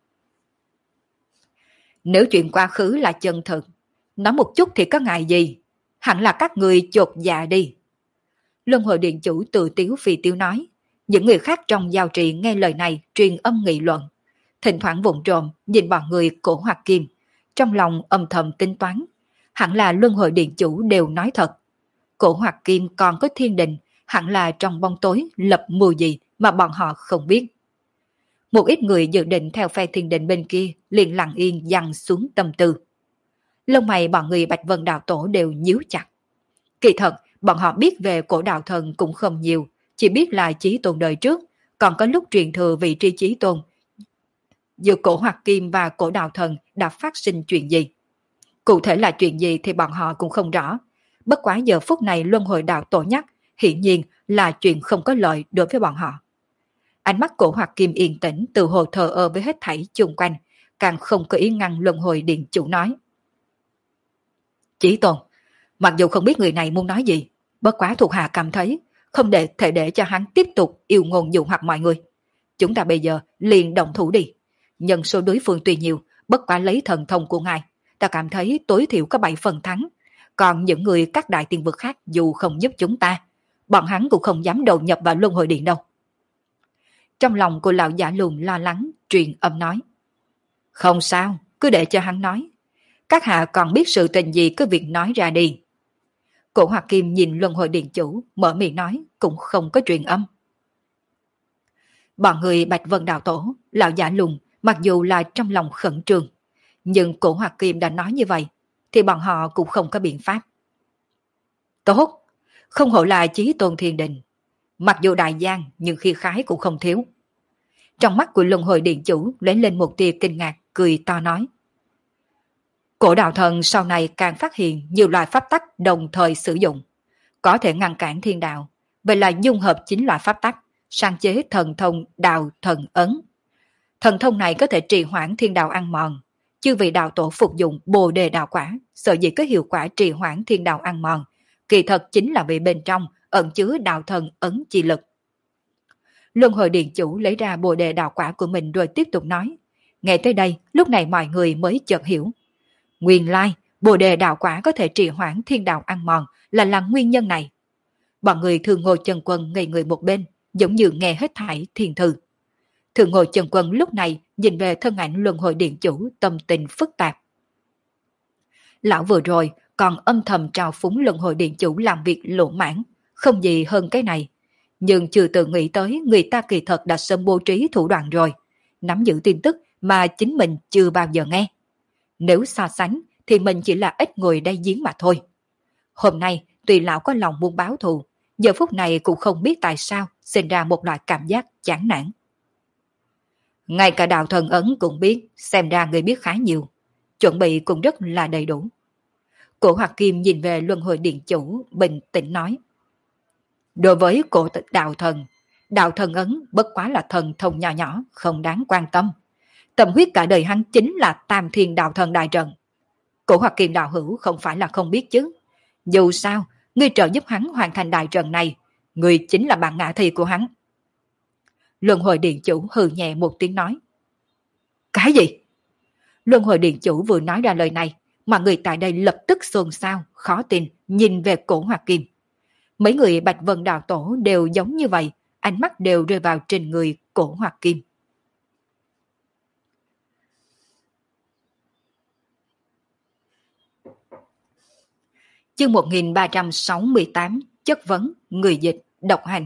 Nếu chuyện quá khứ là chân thực, nói một chút thì có ngại gì, hẳn là các người chột dạ đi. Luân Hồi Điện chủ tự tiếu phi tiếu nói, những người khác trong giao trì nghe lời này truyền âm nghị luận, thỉnh thoảng vụng trộm nhìn bọn người Cổ Hoặc Kim, trong lòng âm thầm tính toán, hẳn là Luân Hồi Điện chủ đều nói thật. Cổ Hoặc Kim còn có thiên đình, hẳn là trong bóng tối lập mưu gì mà bọn họ không biết. Một ít người dự định theo phe thiên đình bên kia liền lặng yên dằn xuống tâm tư. Lông mày bọn người Bạch Vân Đạo Tổ đều nhíu chặt. Kỳ thật, bọn họ biết về Cổ Đạo Thần cũng không nhiều, chỉ biết là Chí Tôn đời trước, còn có lúc truyền thừa vị trí Chí Tôn. Giữa Cổ Hoặc Kim và Cổ Đạo Thần đã phát sinh chuyện gì? Cụ thể là chuyện gì thì bọn họ cũng không rõ. Bất quá giờ phút này Luân Hồi Đạo Tổ nhắc, hiển nhiên là chuyện không có lợi đối với bọn họ. Ánh mắt Cổ Hoặc Kim yên tĩnh từ hồ thờ ơ với hết thảy chung quanh, càng không có ý ngăn Luân Hồi Điện chủ nói. Chí Tôn, mặc dù không biết người này muốn nói gì, bất quá thuộc hạ cảm thấy không thể để cho hắn tiếp tục yêu ngôn dụ hoặc mọi người. Chúng ta bây giờ liền động thủ đi. Nhân số đối phương tuy nhiều, bất quá lấy thần thông của ngài, ta cảm thấy tối thiểu có 7 phần thắng. Còn những người các đại tiên vực khác dù không giúp chúng ta, bọn hắn cũng không dám đầu nhập vào Luân Hồi Điện đâu. Trong lòng của lão giả lùn lo lắng, truyền âm nói. Không sao, cứ để cho hắn nói. Các hạ còn biết sự tình gì cứ việc nói ra đi. Cổ Hoặc Kim nhìn Luân Hồi Điện chủ, mở miệng nói, cũng không có truyền âm. Bọn người Bạch Vân Đạo Tổ, lão giả lùn, mặc dù là trong lòng khẩn trương, nhưng Cổ Hoặc Kim đã nói như vậy, thì bọn họ cũng không có biện pháp. Tốt, không hổ là Chí Tôn Thiên Đình. Mặc dù đại gian, nhưng khi khái cũng không thiếu. Trong mắt của Luân Hồi Điện chủ lóe lên một tia kinh ngạc, cười to nói. Cổ Đạo Thần sau này càng phát hiện nhiều loại pháp tắc đồng thời sử dụng, có thể ngăn cản thiên đạo, vậy là dung hợp 9 loại pháp tắc, sáng chế thần thông Đạo Thần Ấn. Thần thông này có thể trì hoãn thiên đạo ăn mòn, chư vị đạo tổ phục dụng Bồ Đề đạo quả, sở dĩ có hiệu quả trì hoãn thiên đạo ăn mòn, kỳ thật chính là vì bên trong ẩn chứa Đạo Thần Ấn chi lực. Luân Hồi Điện chủ lấy ra Bồ Đề đạo quả của mình rồi tiếp tục nói. Nghe tới đây, lúc này mọi người mới chợt hiểu. Nguyên lai, Bồ Đề đạo quả có thể trì hoãn thiên đạo ăn mòn là nguyên nhân này. Bọn người thường ngồi chân quân ngây người một bên, giống như nghe hết thảy thiên thư. Thượng Ngồi Chân Quân lúc này nhìn về thân ảnh luân hồi điện chủ, tâm tình phức tạp. Lão vừa rồi còn âm thầm trào phúng luân hồi điện chủ làm việc lỗ mãn, không gì hơn cái này. Nhưng chưa từng nghĩ tới người ta kỳ thật đã sớm bố trí thủ đoạn rồi, nắm giữ tin tức mà chính mình chưa bao giờ nghe. Nếu so sánh thì mình chỉ là ít ngồi đây giếng mà thôi. Hôm nay tuy lão có lòng muốn báo thù, giờ phút này cũng không biết tại sao sinh ra một loại cảm giác chán nản. Ngay cả đạo thần ấn cũng biết, xem ra người biết khá nhiều. Chuẩn bị cũng rất là đầy đủ. Cổ Hoạt Kim nhìn về luân hồi điện chủ, bình tĩnh nói. Đối với cổ đạo thần ấn bất quá là thần thông nhỏ nhỏ, không đáng quan tâm. Tâm huyết cả đời hắn chính là Tam Thiên Đạo Thần Đại Trận. Cổ Hoạt Kim đạo hữu không phải là không biết chứ. Dù sao, ngươi trợ giúp hắn hoàn thành đại trận này, ngươi chính là bạn ngã thi của hắn. Luân hồi điện chủ hừ nhẹ một tiếng nói. Cái gì? Luân hồi điện chủ vừa nói ra lời này, mà người tại đây lập tức xôn xao, khó tin, nhìn về cổ Hoạt Kim. Mấy người Bạch Vân Đạo Tổ đều giống như vậy, ánh mắt đều rơi vào trên người cổ Hoạt Kim. Chương 1368, chất vấn, người dịch, độc hành.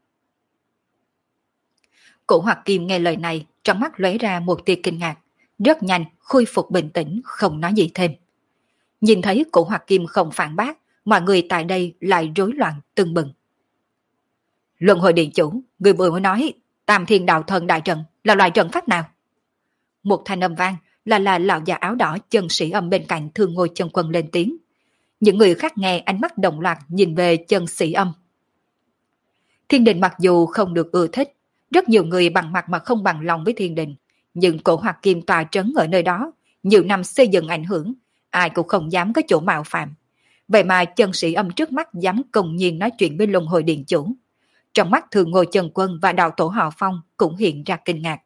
Cổ Hoạt Kim nghe lời này, trong mắt lóe ra một tia kinh ngạc, rất nhanh khôi phục bình tĩnh, không nói gì thêm. Nhìn thấy cổ Hoạt Kim không phản bác, mọi người tại đây lại rối loạn tưng bừng. Luân hồi điện chủ, người vừa mới nói Tam Thiên Đạo Thần Đại Trận là loại trận pháp nào? Một thanh âm vang là lão già áo đỏ chân sĩ âm bên cạnh Thương Ngôi Chân Quân lên tiếng. Những người khác nghe ánh mắt đồng loạt nhìn về chân sĩ âm. Thiên đình mặc dù không được ưa thích, rất nhiều người bằng mặt mà không bằng lòng với thiên đình, nhưng cổ Hoạt Kim tòa trấn ở nơi đó, nhiều năm xây dựng ảnh hưởng, ai cũng không dám có chỗ mạo phạm. Vậy mà chân sĩ âm trước mắt dám công nhiên nói chuyện với luân hồi điện chủ. Trong mắt Thường Ngôi Chân Quân và đạo tổ họ Phong cũng hiện ra kinh ngạc.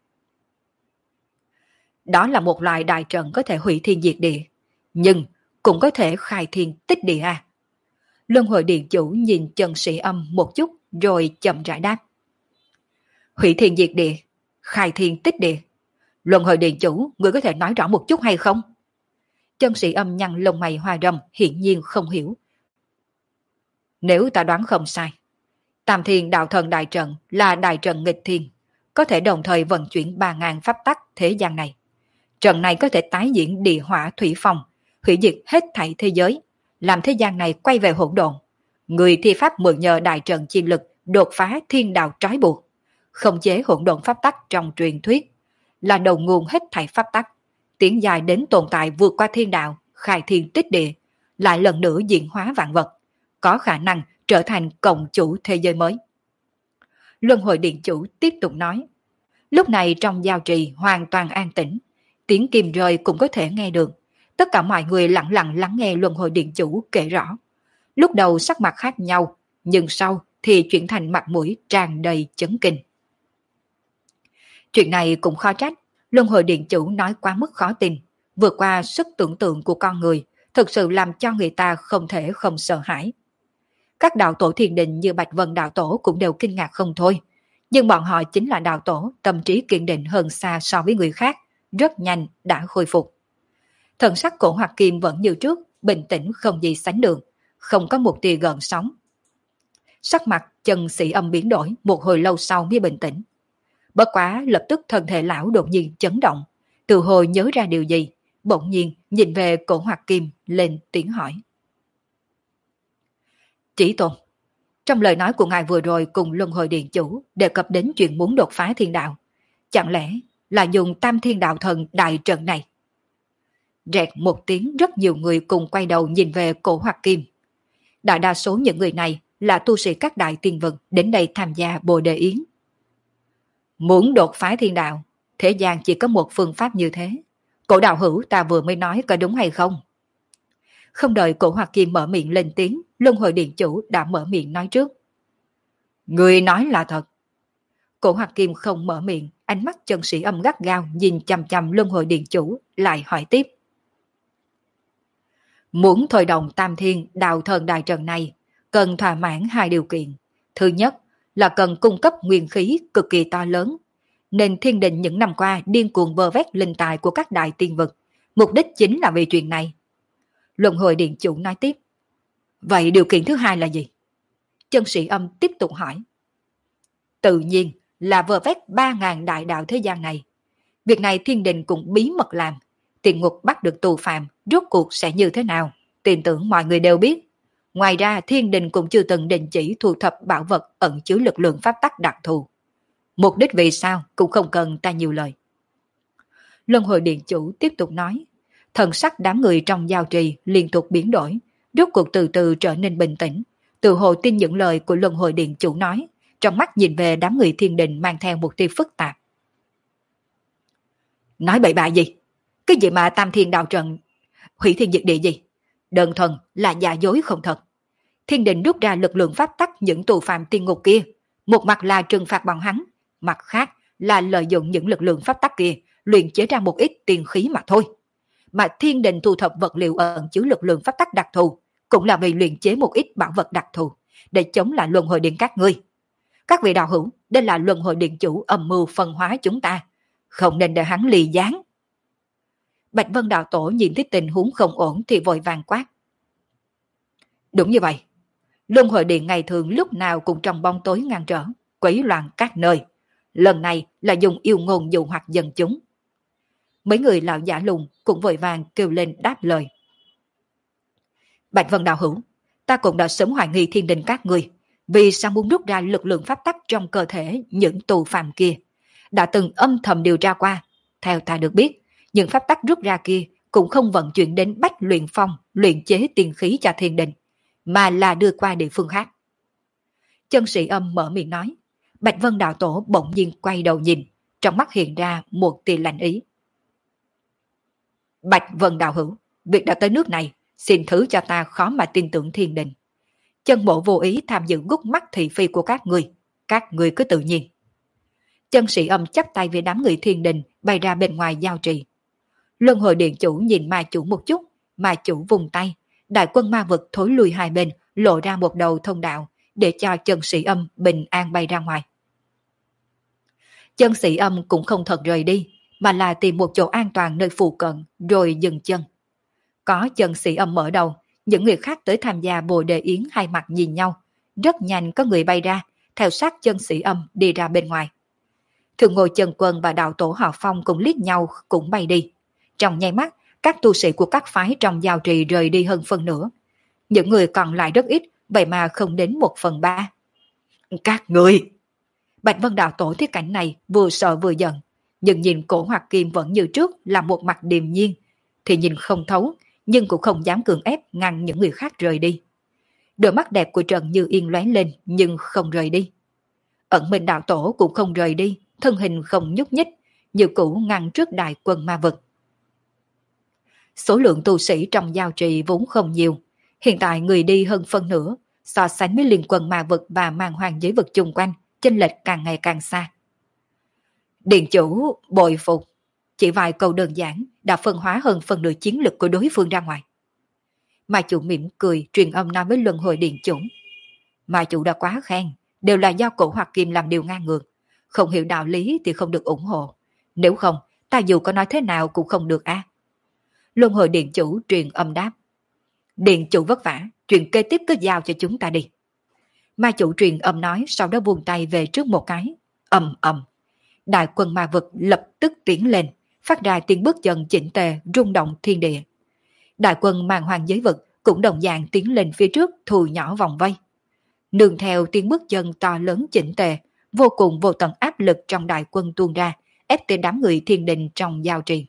Đó là một loại đại trận có thể hủy thiên diệt địa, nhưng cũng có thể khai thiên tích địa à? Luân hồi điện chủ nhìn chân sĩ âm một chút rồi chậm rãi đáp. Hủy thiên diệt địa, khai thiên tích địa. Luân hồi điện chủ, người có thể nói rõ một chút hay không? Chân sĩ âm nhăn lông mày hoa râm, hiển nhiên không hiểu. Nếu ta đoán không sai, Tam Thiên Đạo Thần Đại Trận là đại trận nghịch thiên, có thể đồng thời vận chuyển 3.000 pháp tắc thế gian này. Trận này có thể tái diễn địa hỏa thủy phong, hủy diệt hết thảy thế giới, làm thế gian này quay về hỗn độn. Người thi pháp mượn nhờ đại trận chi lực đột phá thiên đạo trói buộc, khống chế hỗn độn pháp tắc trong truyền thuyết, là đầu nguồn hết thảy pháp tắc, tiến dài đến tồn tại vượt qua thiên đạo, khai thiên tích địa, lại lần nữa diễn hóa vạn vật, có khả năng trở thành cộng chủ thế giới mới. Luân hồi điện chủ tiếp tục nói. Lúc này trong giao trì hoàn toàn an tĩnh, tiếng kim rơi cũng có thể nghe được. Tất cả mọi người lặng lặng lắng nghe luân hồi điện chủ kể rõ. Lúc đầu sắc mặt khác nhau, nhưng sau thì chuyển thành mặt mũi tràn đầy chấn kinh. Chuyện này cũng khó trách, luân hồi điện chủ nói quá mức khó tin, vượt qua sức tưởng tượng của con người, thực sự làm cho người ta không thể không sợ hãi. Các đạo tổ thiền định như Bạch Vân đạo tổ cũng đều kinh ngạc không thôi, nhưng bọn họ chính là đạo tổ tâm trí kiên định hơn xa so với người khác, rất nhanh đã khôi phục. Thần sắc cổ Hoạt Kim vẫn như trước, bình tĩnh không gì sánh được, không có một tia gợn sóng. Sắc mặt chân sĩ âm biến đổi, một hồi lâu sau mới bình tĩnh. Bất quá lập tức thân thể lão đột nhiên chấn động, từ hồi nhớ ra điều gì, bỗng nhiên nhìn về cổ Hoạt Kim lên tiếng hỏi. Chỉ Tôn, trong lời nói của ngài vừa rồi cùng luân hồi điện chủ đề cập đến chuyện muốn đột phá thiên đạo, chẳng lẽ là dùng Tam Thiên Đạo Thần đại trận này? Rẹt một tiếng, rất nhiều người cùng quay đầu nhìn về cổ Hoạt Kim. Đại đa số những người này là tu sĩ các đại tiên vực đến đây tham gia Bồ Đề Yến. Muốn đột phá thiên đạo, thế gian chỉ có một phương pháp như thế. Cổ đạo hữu ta vừa mới nói có đúng hay không? Không đợi cổ Hoạt Kim mở miệng lên tiếng, luân hồi điện chủ đã mở miệng nói trước. Người nói là thật. Cổ Hoạt Kim không mở miệng, ánh mắt chân sĩ âm gắt gao nhìn chằm chằm luân hồi điện chủ, lại hỏi tiếp. Muốn thôi động Tam Thiên Đạo Thần đại trận này, cần thỏa mãn hai điều kiện. Thứ nhất là cần cung cấp nguyên khí cực kỳ to lớn. nên thiên đình những năm qua điên cuồng vơ vét linh tài của các đại tiên vực. Mục đích chính là vì chuyện này. Luân hồi điện chủ nói tiếp. Vậy điều kiện thứ hai là gì? Chân sĩ âm tiếp tục hỏi. Tự nhiên là vơ vét 3.000 đại đạo thế gian này. Việc này thiên đình cũng bí mật làm. Tiền ngục bắt được tù phạm, rốt cuộc sẽ như thế nào? Tin tưởng mọi người đều biết. Ngoài ra thiên đình cũng chưa từng đình chỉ thu thập bảo vật ẩn chứa lực lượng pháp tắc đặc thù. Mục đích vì sao cũng không cần ta nhiều lời. Luân hồi điện chủ tiếp tục nói. Thần sắc đám người trong giao trì liên tục biến đổi, rốt cuộc từ từ trở nên bình tĩnh. Tự hồ tin những lời của luân hồi điện chủ nói, trong mắt nhìn về đám người thiên đình mang theo một tia phức tạp. Nói bậy bạ gì? Cái gì mà tam thiên đạo trận, hủy thiên diệt địa gì? Đơn thuần là giả dối không thật. Thiên đình rút ra lực lượng pháp tắc những tù phạm tiên ngục kia, một mặt là trừng phạt bọn hắn, mặt khác là lợi dụng những lực lượng pháp tắc kia luyện chế ra một ít tiên khí mà thôi. Mà thiên đình thu thập vật liệu ẩn chứa lực lượng pháp tắc đặc thù cũng là vì luyện chế một ít bảo vật đặc thù để chống lại luân hồi điện các ngươi. Các vị đạo hữu, đây là luân hồi điện chủ âm mưu phân hóa chúng ta, không nên để hắn lì gián. Bạch Vân đạo tổ nhìn thấy tình huống không ổn thì vội vàng quát. Đúng như vậy, luân hồi điện ngày thường lúc nào cũng trong bóng tối ngăn trở, quấy loạn các nơi. Lần này là dùng yêu ngôn dụ hoặc dân chúng. Mấy người lão giả lùng cũng vội vàng kêu lên đáp lời. Bạch Vân đạo hữu, ta cũng đã sớm hoài nghi thiên đình các ngươi, vì sao muốn rút ra lực lượng pháp tắc trong cơ thể những tù phạm kia. Đã từng âm thầm điều tra qua, theo ta được biết, những pháp tắc rút ra kia cũng không vận chuyển đến Bách Luyện Phong luyện chế tiên khí cho thiên đình, mà là đưa qua địa phương khác. Chân sĩ âm mở miệng nói. Bạch Vân đạo tổ bỗng nhiên quay đầu nhìn, trong mắt hiện ra một tia lạnh ý. Bạch Vân đạo hữu, việc đã tới nước này, xin thứ cho ta khó mà tin tưởng thiên đình. Chân bộ vô ý tham dự gút mắt thị phi của các người cứ tự nhiên. Chân sĩ âm chắp tay về đám người thiên đình bay ra bên ngoài giao trì. Luân hồi điện chủ nhìn ma chủ một chút, ma chủ vùng tay, đại quân ma vực thối lùi hai bên, lộ ra một đầu thông đạo để cho chân sĩ âm bình an bay ra ngoài. Chân sĩ âm cũng không thật rời đi, mà là tìm một chỗ an toàn nơi phụ cận rồi dừng chân. Có chân sĩ âm mở đầu, những người khác tới tham gia bồ đề yến hai mặt nhìn nhau, rất nhanh có người bay ra, theo sát chân sĩ âm đi ra bên ngoài. Thường ngồi chân quân và đạo tổ họ Phong cũng liếc nhau cũng bay đi. Trong nháy mắt, các tu sĩ của các phái trong giao trì rời đi hơn phân nửa. Những người còn lại rất ít, vậy mà không đến 1/3. Các người! Bạch Vân đạo tổ thấy cảnh này vừa sợ vừa giận, nhưng nhìn cổ Hoạt Kim vẫn như trước là một mặt điềm nhiên, thì nhìn không thấu, nhưng cũng không dám cưỡng ép ngăn những người khác rời đi. Đôi mắt đẹp của Trần Như Yên lóe lên nhưng không rời đi. Ẩn Minh đạo tổ cũng không rời đi, thân hình không nhúc nhích, như cũ ngăn trước đại quân ma vực. Số lượng tu sĩ trong giao trì vốn không nhiều, hiện tại người đi hơn phân nửa, so sánh với liên quân ma vực và mang hoàng giới vực chung quanh, chênh lệch càng ngày càng xa. Điện chủ bội phục, chỉ vài câu đơn giản đã phân hóa hơn phần nửa chiến lực của đối phương ra ngoài. Mà chủ mỉm cười truyền âm nói với luân hồi điện chủ. Mà chủ đã quá khen, đều là do cổ Hoạt Kim làm điều ngang ngược, không hiểu đạo lý thì không được ủng hộ. Nếu không, ta dù có nói thế nào cũng không được a. Luân hồi điện chủ truyền âm đáp. Điện chủ vất vả, chuyện kế tiếp cứ giao cho chúng ta đi. Ma chủ truyền âm nói, sau đó buông tay về trước một cái. Ầm ầm. Đại quân ma vực lập tức tiến lên, phát ra tiếng bước chân chỉnh tề rung động thiên địa. Đại quân mang hoàng giới vực cũng đồng dạng tiến lên phía trước thu nhỏ vòng vây. Nương theo tiếng bước chân to lớn chỉnh tề, vô cùng vô tận áp lực trong đại quân tuôn ra, ép tới đám người thiên đình trong giao trì.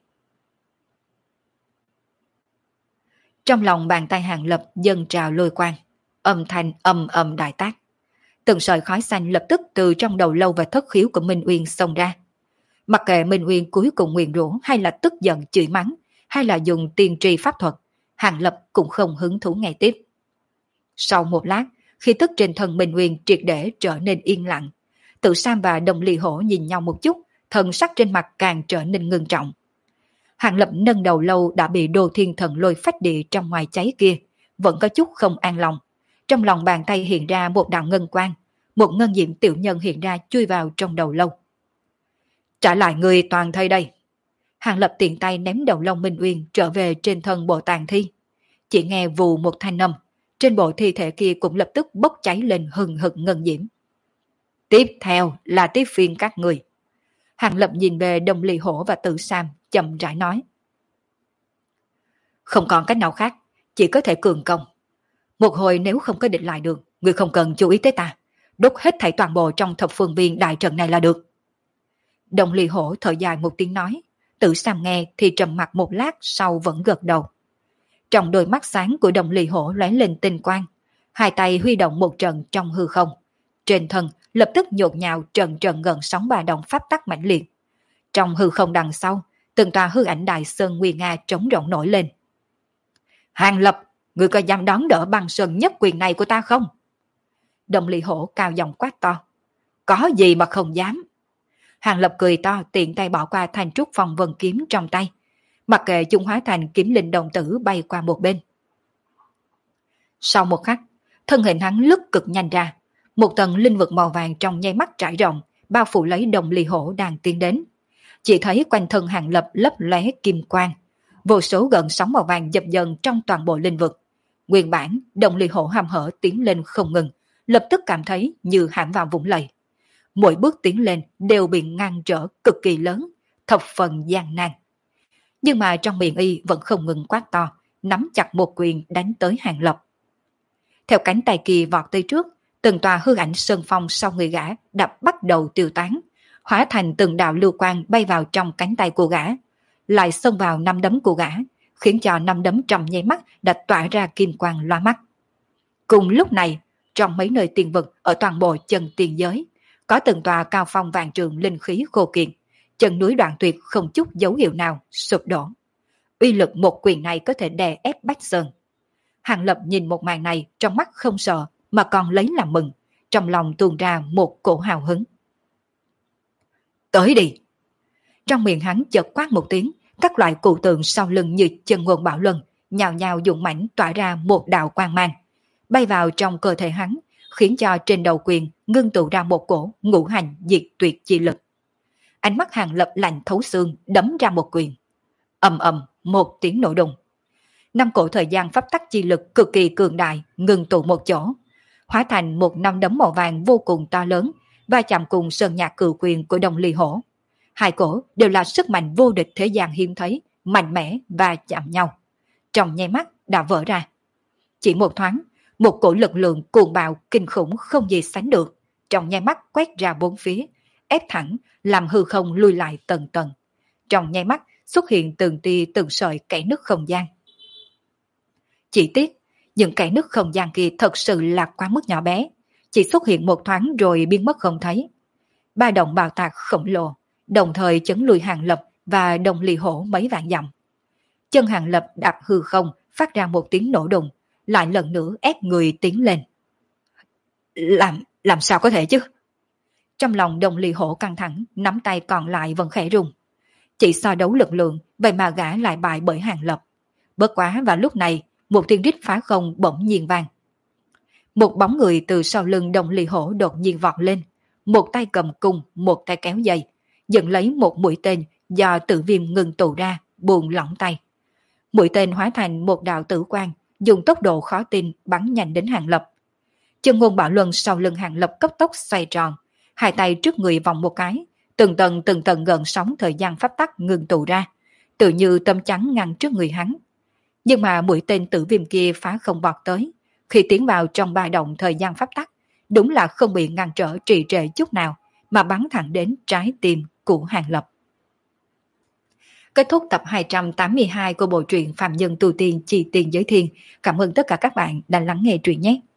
Trong lòng bàn tay Hàng Lập dâng trào lôi quang, âm thanh ầm ầm đại tác. Từng sợi khói xanh lập tức từ trong đầu lâu và thất khiếu của Minh Uyên xông ra. Mặc kệ Minh Uyên cuối cùng nguyền rủa hay là tức giận chửi mắng, hay là dùng tiên tri pháp thuật, Hàng Lập cũng không hứng thú nghe tiếp. Sau một lát, khi tức trên thân Minh Uyên triệt để trở nên yên lặng, Tự Sam và Đồng Ly Hổ nhìn nhau một chút, thần sắc trên mặt càng trở nên ngưng trọng. Hàng Lập nâng đầu lâu đã bị Đồ Thiên Thần Lôi phách địa trong ngoài cháy kia, vẫn có chút không an lòng. Trong lòng bàn tay hiện ra một đạo ngân quang, một ngân diệm tiểu nhân hiện ra chui vào trong đầu lâu. Trả lại người toàn thây đây. Hàng Lập tiện tay ném đầu Long Minh Uyên trở về trên thân bộ tàn thi. Chỉ nghe vù một thanh âm, trên bộ thi thể kia cũng lập tức bốc cháy lên hừng hực ngân diễm. Tiếp theo là tiếp phiên các người. Hàng Lập nhìn về Đồng Ly Hổ và Tử Sam, chậm rãi nói. Không còn cách nào khác, chỉ có thể cường công. Một hồi nếu không có địch lại được, người không cần chú ý tới ta. Đốt hết thảy toàn bộ trong thập phương viên đại trận này là được. Đồng Ly Hổ thở dài một tiếng nói. Tử Sam nghe thì trầm mặt một lát sau vẫn gật đầu. Trong đôi mắt sáng của Đồng Ly Hổ lóe lên tinh quang. Hai tay huy động một trận trong hư không. Trên thân lập tức nhột nhào trận trận gần sóng ba động pháp tắc mãnh liệt. Trong hư không đằng sau, từng tòa hư ảnh đại sơn nguy nga trống rộng nổi lên. Hàng Lập, ngươi có dám đón đỡ băng sơn nhất quyền này của ta không? Đồng Ly Hổ cao giọng quát to. Có gì mà không dám. Hàng Lập cười to, tiện tay bỏ qua thanh trúc phong vân kiếm trong tay. Mặc kệ chúng hóa thành kiếm linh đồng tử bay qua một bên. Sau một khắc, thân hình hắn lướt cực nhanh ra. Một tầng linh vực màu vàng trong nháy mắt trải rộng, bao phủ lấy Đồng Ly Hổ đang tiến đến. Chỉ thấy quanh thân Hàng Lập lấp lóe kim quang. Vô số gợn sóng màu vàng dập dần trong toàn bộ linh vực. Nguyên bản, Đồng Ly Hổ hăm hở tiến lên không ngừng, lập tức cảm thấy như hãm vào vũng lầy. Mỗi bước tiến lên đều bị ngăn trở cực kỳ lớn, thập phần gian nan. Nhưng mà trong miệng y vẫn không ngừng quát to, nắm chặt một quyền đánh tới Hàng Lập. Theo cánh tay kia vọt tới trước, từng tòa hư ảnh sơn phong sau người gã đã bắt đầu tiêu tán, hóa thành từng đạo lưu quang bay vào trong cánh tay của gã, lại xông vào năm đấm của gã, khiến cho năm đấm trong nháy mắt đã tỏa ra kim quang loa mắt. Cùng lúc này, trong mấy nơi tiền vực ở toàn bộ chân tiền giới, có từng tòa cao phong vạn trường linh khí khô kiệt, chân núi đoạn tuyệt không chút dấu hiệu nào sụp đổ. Uy lực một quyền này có thể đè ép Bách Sơn. Hàng Lập nhìn một màn này trong mắt không sợ mà còn lấy làm mừng, trong lòng tuôn ra một cổ hào hứng. Tới đi! Trong miệng hắn chợt quát một tiếng, các loại cụ tượng sau lưng như chân ngôn bạo luân, nhào nhào dụng mãnh tỏa ra một đạo quang mang, bay vào trong cơ thể hắn, khiến cho trên đầu quyền ngưng tụ ra một cổ ngũ hành diệt tuyệt chi lực. Ánh mắt Hàng Lập lạnh thấu xương đấm ra một quyền. Ầm ầm một tiếng nổ đùng. Năm cổ thời gian pháp tắc chi lực cực kỳ cường đại ngưng tụ một chỗ, hóa thành một năm đấm màu vàng vô cùng to lớn, và chạm cùng sơn nhạc cửu quyền của Đồng Ly Hổ. Hai cổ đều là sức mạnh vô địch thế gian hiếm thấy, mạnh mẽ và chạm nhau. Trong nháy mắt đã vỡ ra. Chỉ một thoáng, một cổ lực lượng cuồng bạo kinh khủng không gì sánh được, trong nháy mắt quét ra bốn phía, ép thẳng, làm hư không lui lại tầng tầng. Trong nháy mắt xuất hiện từng tia từng sợi kẽ nứt không gian. Chỉ tiếc, những kẽ nứt không gian kia thật sự là quá mức nhỏ bé, chỉ xuất hiện một thoáng rồi biến mất không thấy. Ba động bào tạc khổng lồ, đồng thời chấn lùi Hàng Lập và Đồng Ly Hổ mấy vạn dặm. Chân Hàng Lập đạp hư không, phát ra một tiếng nổ đùng, lại lần nữa ép người tiến lên. Làm sao có thể chứ? Trong lòng Đồng Ly Hổ căng thẳng, nắm tay còn lại vẫn khẽ rung. Chỉ so đấu lực lượng, vậy mà gã lại bại bởi Hàng Lập. Bất quá vào lúc này, một tiếng rít phá không bỗng nhiên vang. Một bóng người từ sau lưng Đồng Ly Hổ đột nhiên vọt lên, một tay cầm cung, một tay kéo dây, dẫn lấy một mũi tên do tử viêm ngừng tụ ra, buông lỏng tay. Mũi tên hóa thành một đạo tử quang, dùng tốc độ khó tin bắn nhanh đến Hàng Lập. Chân ngôn bạo luân sau lưng Hàng Lập cấp tốc xoay tròn, hai tay trước người vòng một cái, từng tầng gợn sóng thời gian pháp tắc ngừng tụ ra, tự như tấm chắn ngăn trước người hắn. Nhưng mà mũi tên tử viêm kia phá không bọt tới, khi tiến vào trong ba động thời gian pháp tắc, đúng là không bị ngăn trở trì trệ chút nào, mà bắn thẳng đến trái tim của Hàng Lập. Kết thúc tập 282 của bộ truyện Phạm Nhân Tu Tiên Chi Tiền Giới Thiên. Cảm ơn tất cả các bạn đã lắng nghe truyện nhé.